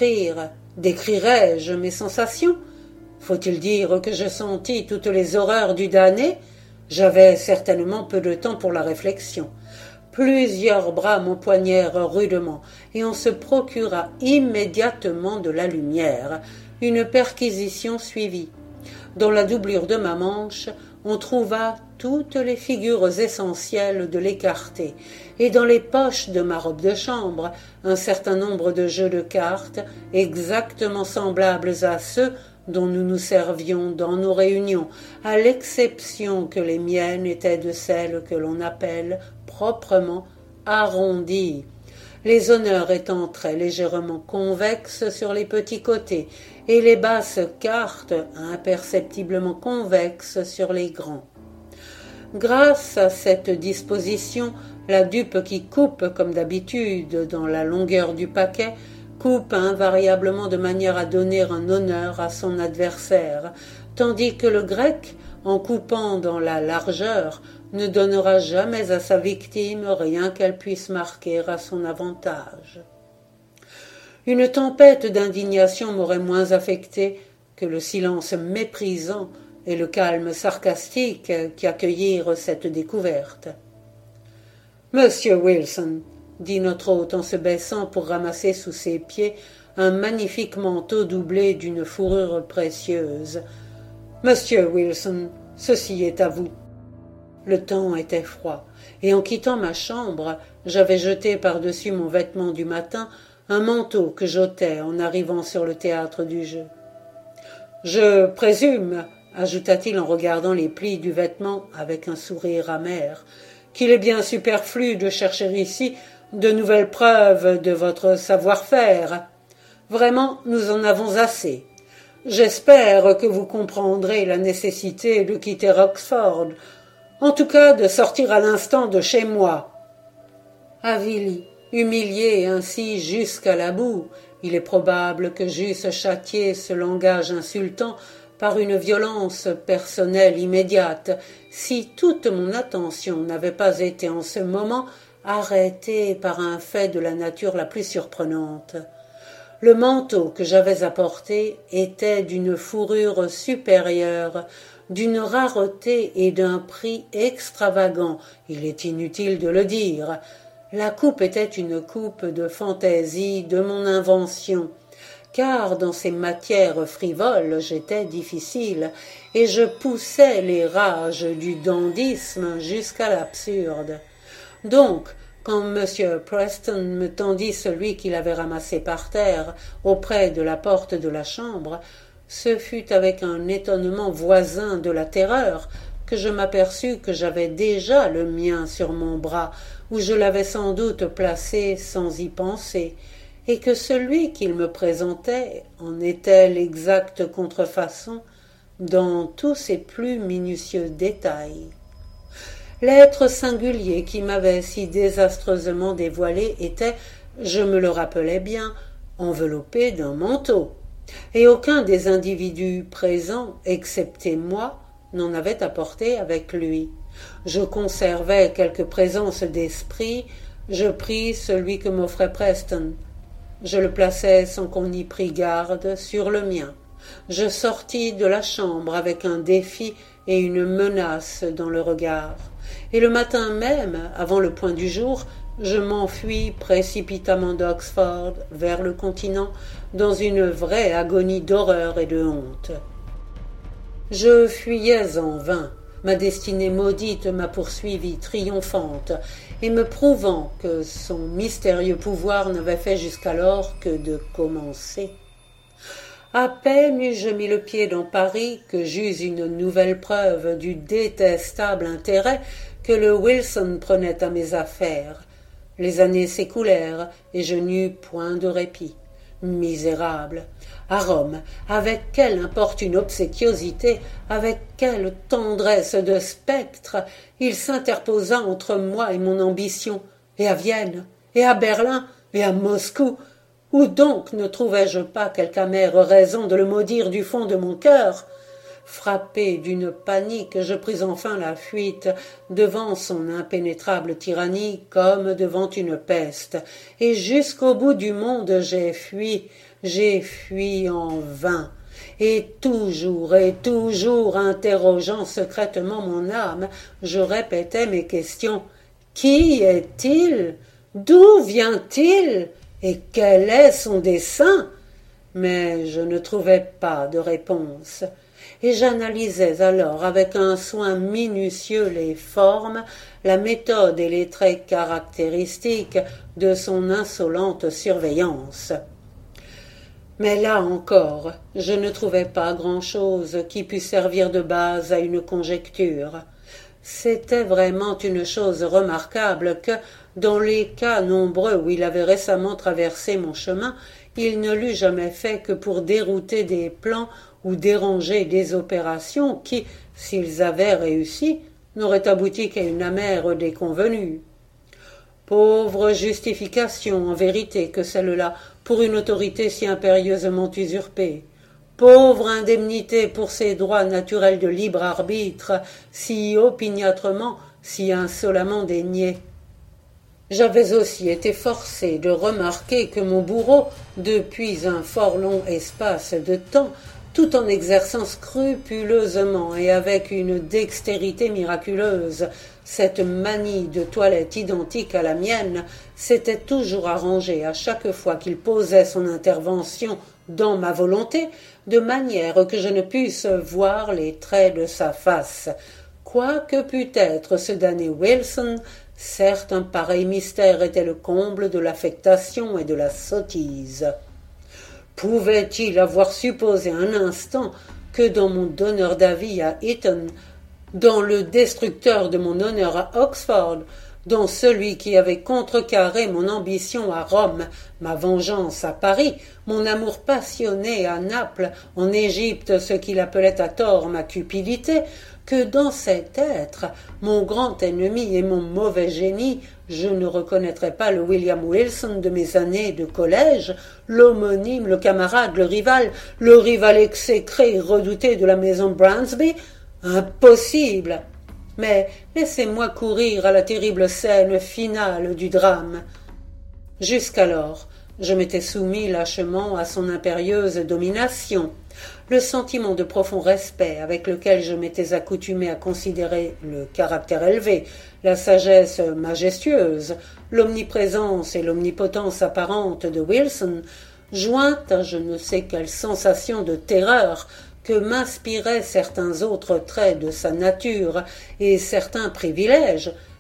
décrirai-je mes sensations? Faut-il dire que je sentis toutes les horreurs du damné? J'avais certainement peu de temps pour la réflexion. Plusieurs bras m'empoignèrent rudement, et on se procura immédiatement de la lumière. Une perquisition suivit. Dans la doublure de ma manche, on trouva toutes les figures essentielles de l'écarté, et dans les poches de ma robe de chambre, un certain nombre de jeux de cartes, exactement semblables à ceux dont nous nous servions dans nos réunions, à l'exception que les miennes étaient de celles que l'on appelle proprement arrondies, les honneurs étant très légèrement convexes sur les petits côtés, et les basses cartes imperceptiblement convexes sur les grands. Grâce à cette disposition, la dupe qui coupe, comme d'habitude, dans la longueur du paquet, coupe invariablement de manière à donner un honneur à son adversaire, tandis que le grec, en coupant dans la largeur, ne donnera jamais à sa victime rien qu'elle puisse marquer à son avantage. Une tempête d'indignation m'aurait moins affecté que le silence méprisant et le calme sarcastique qui accueillirent cette découverte. « Monsieur Wilson, dit notre hôte en se baissant pour ramasser sous ses pieds un magnifique manteau doublé d'une fourrure précieuse. « Monsieur Wilson, ceci est à vous. » Le temps était froid, et en quittant ma chambre, j'avais jeté par-dessus mon vêtement du matin un manteau que j'ôtais en arrivant sur le théâtre du jeu. « Je présume, ajouta-t-il en regardant les plis du vêtement avec un sourire amer, qu'il est bien superflu de chercher ici de nouvelles preuves de votre savoir-faire. Vraiment, nous en avons assez. J'espère que vous comprendrez la nécessité de quitter Roxford, en tout cas de sortir à l'instant de chez moi. » Avili, humilié ainsi jusqu'à la boue, il est probable que j'eusse châtié ce langage insultant par une violence personnelle immédiate, si toute mon attention n'avait pas été en ce moment arrêtée par un fait de la nature la plus surprenante. Le manteau que j'avais apporté était d'une fourrure supérieure, d'une rareté et d'un prix extravagant, il est inutile de le dire. La coupe était une coupe de fantaisie de mon invention, car dans ces matières frivoles j'étais difficile, et je poussais les rages du dandysme jusqu'à l'absurde. Donc, quand M. Preston me tendit celui qu'il avait ramassé par terre auprès de la porte de la chambre, ce fut avec un étonnement voisin de la terreur que je m'aperçus que j'avais déjà le mien sur mon bras, où je l'avais sans doute placé sans y penser, et que celui qu'il me présentait en était l'exacte contrefaçon dans tous ses plus minutieux détails. L'être singulier qui m'avait si désastreusement dévoilé était, je me le rappelais bien, enveloppé d'un manteau, et aucun des individus présents, excepté moi, n'en avait apporté avec lui. Je conservais quelque présence d'esprit, je pris celui que m'offrait Preston. Je le plaçai sans qu'on y prît garde sur le mien. Je sortis de la chambre avec un défi et une menace dans le regard. Et le matin même, avant le point du jour, je m'enfuis précipitamment d'Oxford vers le continent dans une vraie agonie d'horreur et de honte. Je fuyais en vain. Ma destinée maudite m'a poursuivie triomphante, et me prouvant que son mystérieux pouvoir n'avait fait jusqu'alors que de commencer. À peine eus-je mis le pied dans Paris que j'eus une nouvelle preuve du détestable intérêt que le Wilson prenait à mes affaires. Les années s'écoulèrent, et je n'eus point de répit. Misérable! À Rome, avec quelle importune obséquiosité, avec quelle tendresse de spectre, il s'interposa entre moi et mon ambition, et à Vienne, et à Berlin, et à Moscou. Où donc ne trouvais-je pas quelque amère raison de le maudire du fond de mon cœur? Frappé d'une panique, je pris enfin la fuite devant son impénétrable tyrannie comme devant une peste, et jusqu'au bout du monde j'ai fui en vain, et toujours interrogeant secrètement mon âme, je répétais mes questions. Qui est-il? D'où vient-il? Et quel est son dessein? Mais je ne trouvais pas de réponse, et j'analysais alors avec un soin minutieux les formes, la méthode et les traits caractéristiques de son insolente surveillance. Mais là encore, je ne trouvais pas grand-chose qui pût servir de base à une conjecture. C'était vraiment une chose remarquable que, dans les cas nombreux où il avait récemment traversé mon chemin, il ne l'eût jamais fait que pour dérouter des plans ou déranger des opérations qui, s'ils avaient réussi, n'auraient abouti qu'à une amère déconvenue. Pauvre justification, en vérité, que celle-là, pour une autorité si impérieusement usurpée. Pauvre indemnité pour ses droits naturels de libre arbitre, si opiniâtrement, si insolemment déniés. J'avais aussi été forcé de remarquer que mon bourreau, depuis un fort long espace de temps, tout en exerçant scrupuleusement et avec une dextérité miraculeuse cette manie de toilette identique à la mienne, s'était toujours arrangé à chaque fois qu'il posait son intervention dans ma volonté, de manière que je ne puisse voir les traits de sa face. Quoi que pût être ce damné Wilson, certes un pareil mystère était le comble de l'affectation et de la sottise. Pouvait-il avoir supposé un instant que dans mon donneur d'avis à Eton, dans le destructeur de mon honneur à Oxford, dans celui qui avait contrecarré mon ambition à Rome, ma vengeance à Paris, mon amour passionné à Naples, en Égypte ce qu'il appelait à tort ma cupidité, que dans cet être, mon grand ennemi et mon mauvais génie, je ne reconnaîtrais pas le William Wilson de mes années de collège, l'homonyme, le camarade, le rival exécré et redouté de la maison Bransby? Impossible! Mais laissez-moi courir à la terrible scène finale du drame. Jusqu'alors, je m'étais soumis lâchement à son impérieuse domination. Le sentiment de profond respect avec lequel je m'étais accoutumé à considérer le caractère élevé, la sagesse majestueuse, l'omniprésence et l'omnipotence apparente de Wilson, jointes à je ne sais quelle sensation de terreur que m'inspiraient certains autres traits de sa nature et certains privilèges,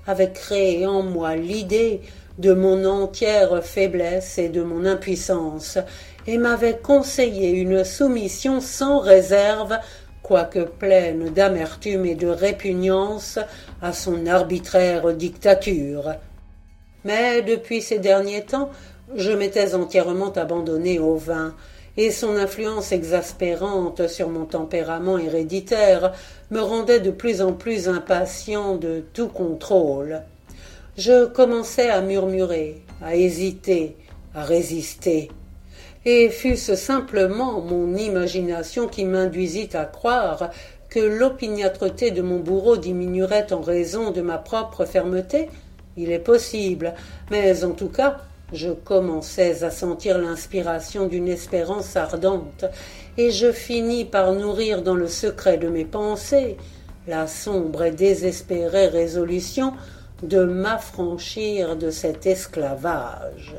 avait créé en moi l'idée de mon entière faiblesse et de mon impuissance, et m'avait conseillé une soumission sans réserve, quoique pleine d'amertume et de répugnance à son arbitraire dictature. Mais depuis ces derniers temps, je m'étais entièrement abandonné au vin, et son influence exaspérante sur mon tempérament héréditaire me rendait de plus en plus impatient de tout contrôle. Je commençais à murmurer, à hésiter, à résister, et fût-ce simplement mon imagination qui m'induisit à croire que l'opiniâtreté de mon bourreau diminuerait en raison de ma propre fermeté, il est possible, mais en tout cas, je commençais à sentir l'inspiration d'une espérance ardente, et je finis par nourrir dans le secret de mes pensées la sombre et désespérée résolution de m'affranchir de cet esclavage.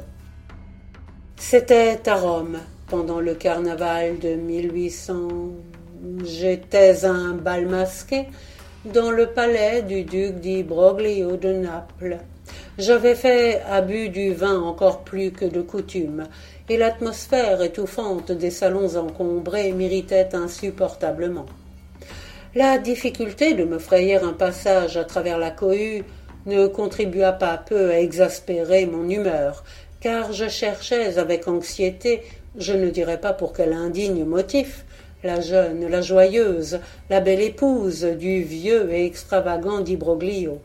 C'était à Rome, pendant le carnaval de 1800. J'étais à un bal masqué dans le palais du duc di Broglio de Naples. J'avais fait abus du vin encore plus que de coutume, et l'atmosphère étouffante des salons encombrés m'irritait insupportablement. La difficulté de me frayer un passage à travers la cohue ne contribua pas peu à exaspérer mon humeur, car je cherchais avec anxiété, je ne dirais pas pour quel indigne motif, la jeune, la joyeuse, la belle épouse du vieux et extravagant di Broglio.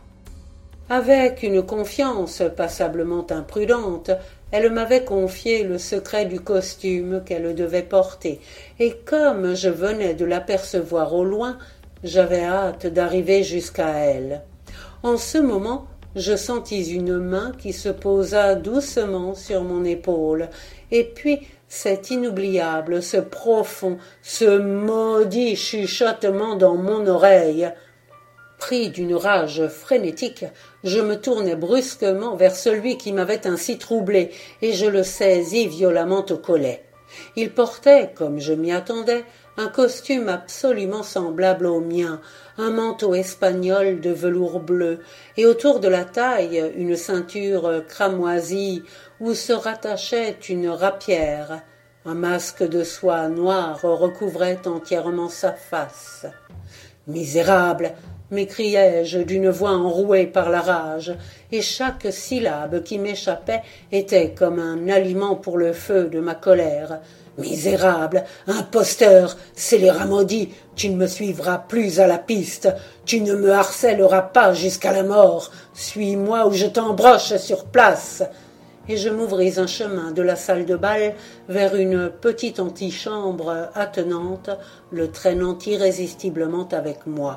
Avec une confiance passablement imprudente, elle m'avait confié le secret du costume qu'elle devait porter, et comme je venais de l'apercevoir au loin, j'avais hâte d'arriver jusqu'à elle. En ce moment, je sentis une main qui se posa doucement sur mon épaule, et puis cet inoubliable, ce profond, ce maudit chuchotement dans mon oreille. Pris d'une rage frénétique, je me tournai brusquement vers celui qui m'avait ainsi troublé, et je le saisis violemment au collet. Il portait, comme je m'y attendais, un costume absolument semblable au mien, un manteau espagnol de velours bleu, et autour de la taille une ceinture cramoisie où se rattachait une rapière. Un masque de soie noire recouvrait entièrement sa face. « Misérable !» m'écriai-je d'une voix enrouée par la rage, et chaque syllabe qui m'échappait était comme un aliment pour le feu de ma colère. « Misérable, imposteur, scélérat maudit, tu ne me suivras plus à la piste, tu ne me harcèleras pas jusqu'à la mort, suis-moi ou je t'embroche sur place !» Et je m'ouvris un chemin de la salle de bal vers une petite antichambre attenante, le traînant irrésistiblement avec moi.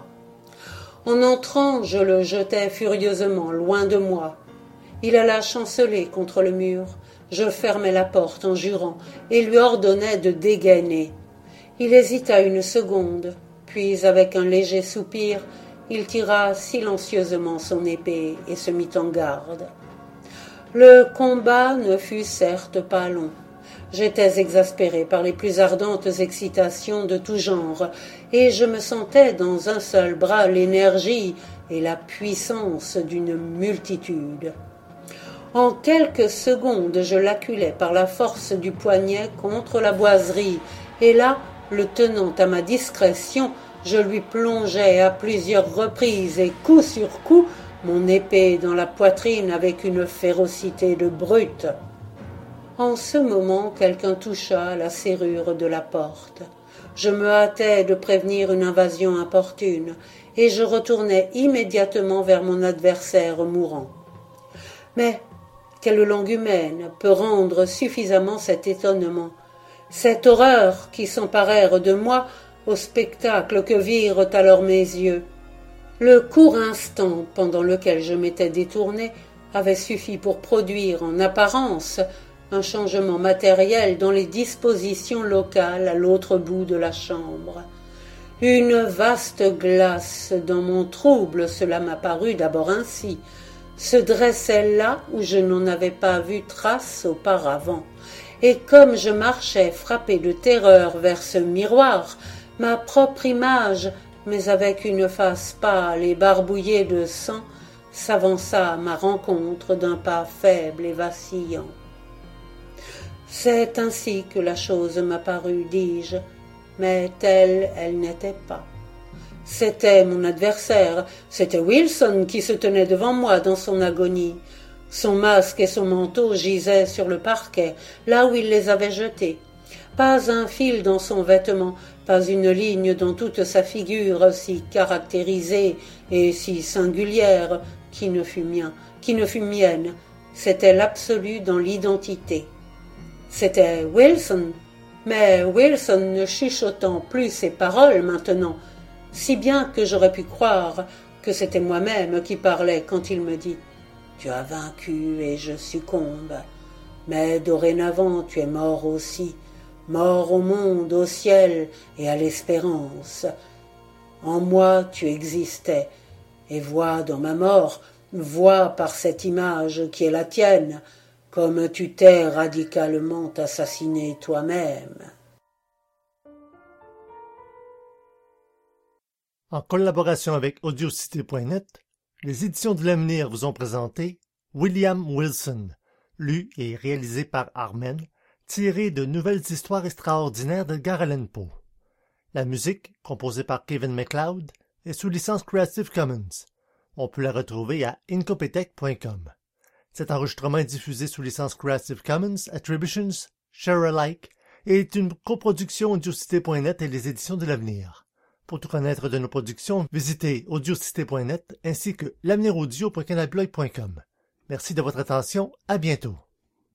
En entrant, je le jetai furieusement loin de moi. Il alla chanceler contre le mur. Je fermai la porte en jurant et lui ordonnai de dégainer. Il hésita une seconde, puis avec un léger soupir, il tira silencieusement son épée et se mit en garde. Le combat ne fut certes pas long. J'étais exaspéré par les plus ardentes excitations de tout genre, et je me sentais dans un seul bras l'énergie et la puissance d'une multitude. En quelques secondes, je l'acculai par la force du poignet contre la boiserie, et là, le tenant à ma discrétion, je lui plongeai à plusieurs reprises et coup sur coup mon épée dans la poitrine avec une férocité de brute. En ce moment, quelqu'un toucha à la serrure de la porte. Je me hâtai de prévenir une invasion importune, et je retournai immédiatement vers mon adversaire mourant. Mais quelle langue humaine peut rendre suffisamment cet étonnement, cette horreur qui s'emparèrent de moi au spectacle que virent alors mes yeux? Le court instant pendant lequel je m'étais détourné avait suffi pour produire en apparence un changement matériel dans les dispositions locales à l'autre bout de la chambre. Une vaste glace dans mon trouble, cela m'apparut d'abord ainsi, se dressait là où je n'en avais pas vu trace auparavant, et comme je marchais frappé de terreur vers ce miroir, ma propre image, mais avec une face pâle et barbouillée de sang, s'avança à ma rencontre d'un pas faible et vacillant. C'est ainsi que la chose m'apparut, dis-je, mais telle elle n'était pas. C'était mon adversaire, c'était Wilson qui se tenait devant moi dans son agonie. Son masque et son manteau gisaient sur le parquet, là où il les avait jetés. Pas un fil dans son vêtement, pas une ligne dans toute sa figure si caractérisée et si singulière qui ne fût mienne. C'était l'absolu dans l'identité. C'était Wilson, mais Wilson ne chuchotant plus ses paroles maintenant, si bien que j'aurais pu croire que c'était moi-même qui parlais quand il me dit « Tu as vaincu et je succombe, mais dorénavant tu es mort aussi, mort au monde, au ciel et à l'espérance. En moi tu existais, et vois dans ma mort, vois par cette image qui est la tienne, comme tu t'es radicalement assassiné toi-même. » En collaboration avec Audiocité.net, les éditions de l'avenir vous ont présenté William Wilson, lu et réalisé par Armen, tiré de Nouvelles histoires extraordinaires d'Edgar Allan Poe. La musique, composée par Kevin MacLeod, est sous licence Creative Commons. On peut la retrouver à incompetech.com. Cet enregistrement est diffusé sous licence Creative Commons Attributions Share Alike et est une coproduction Audiocité.net et les éditions de l'avenir. Pour tout connaître de nos productions, visitez audiocité.net ainsi que l'aveniraudio.canalblog.com. Merci de votre attention, à bientôt.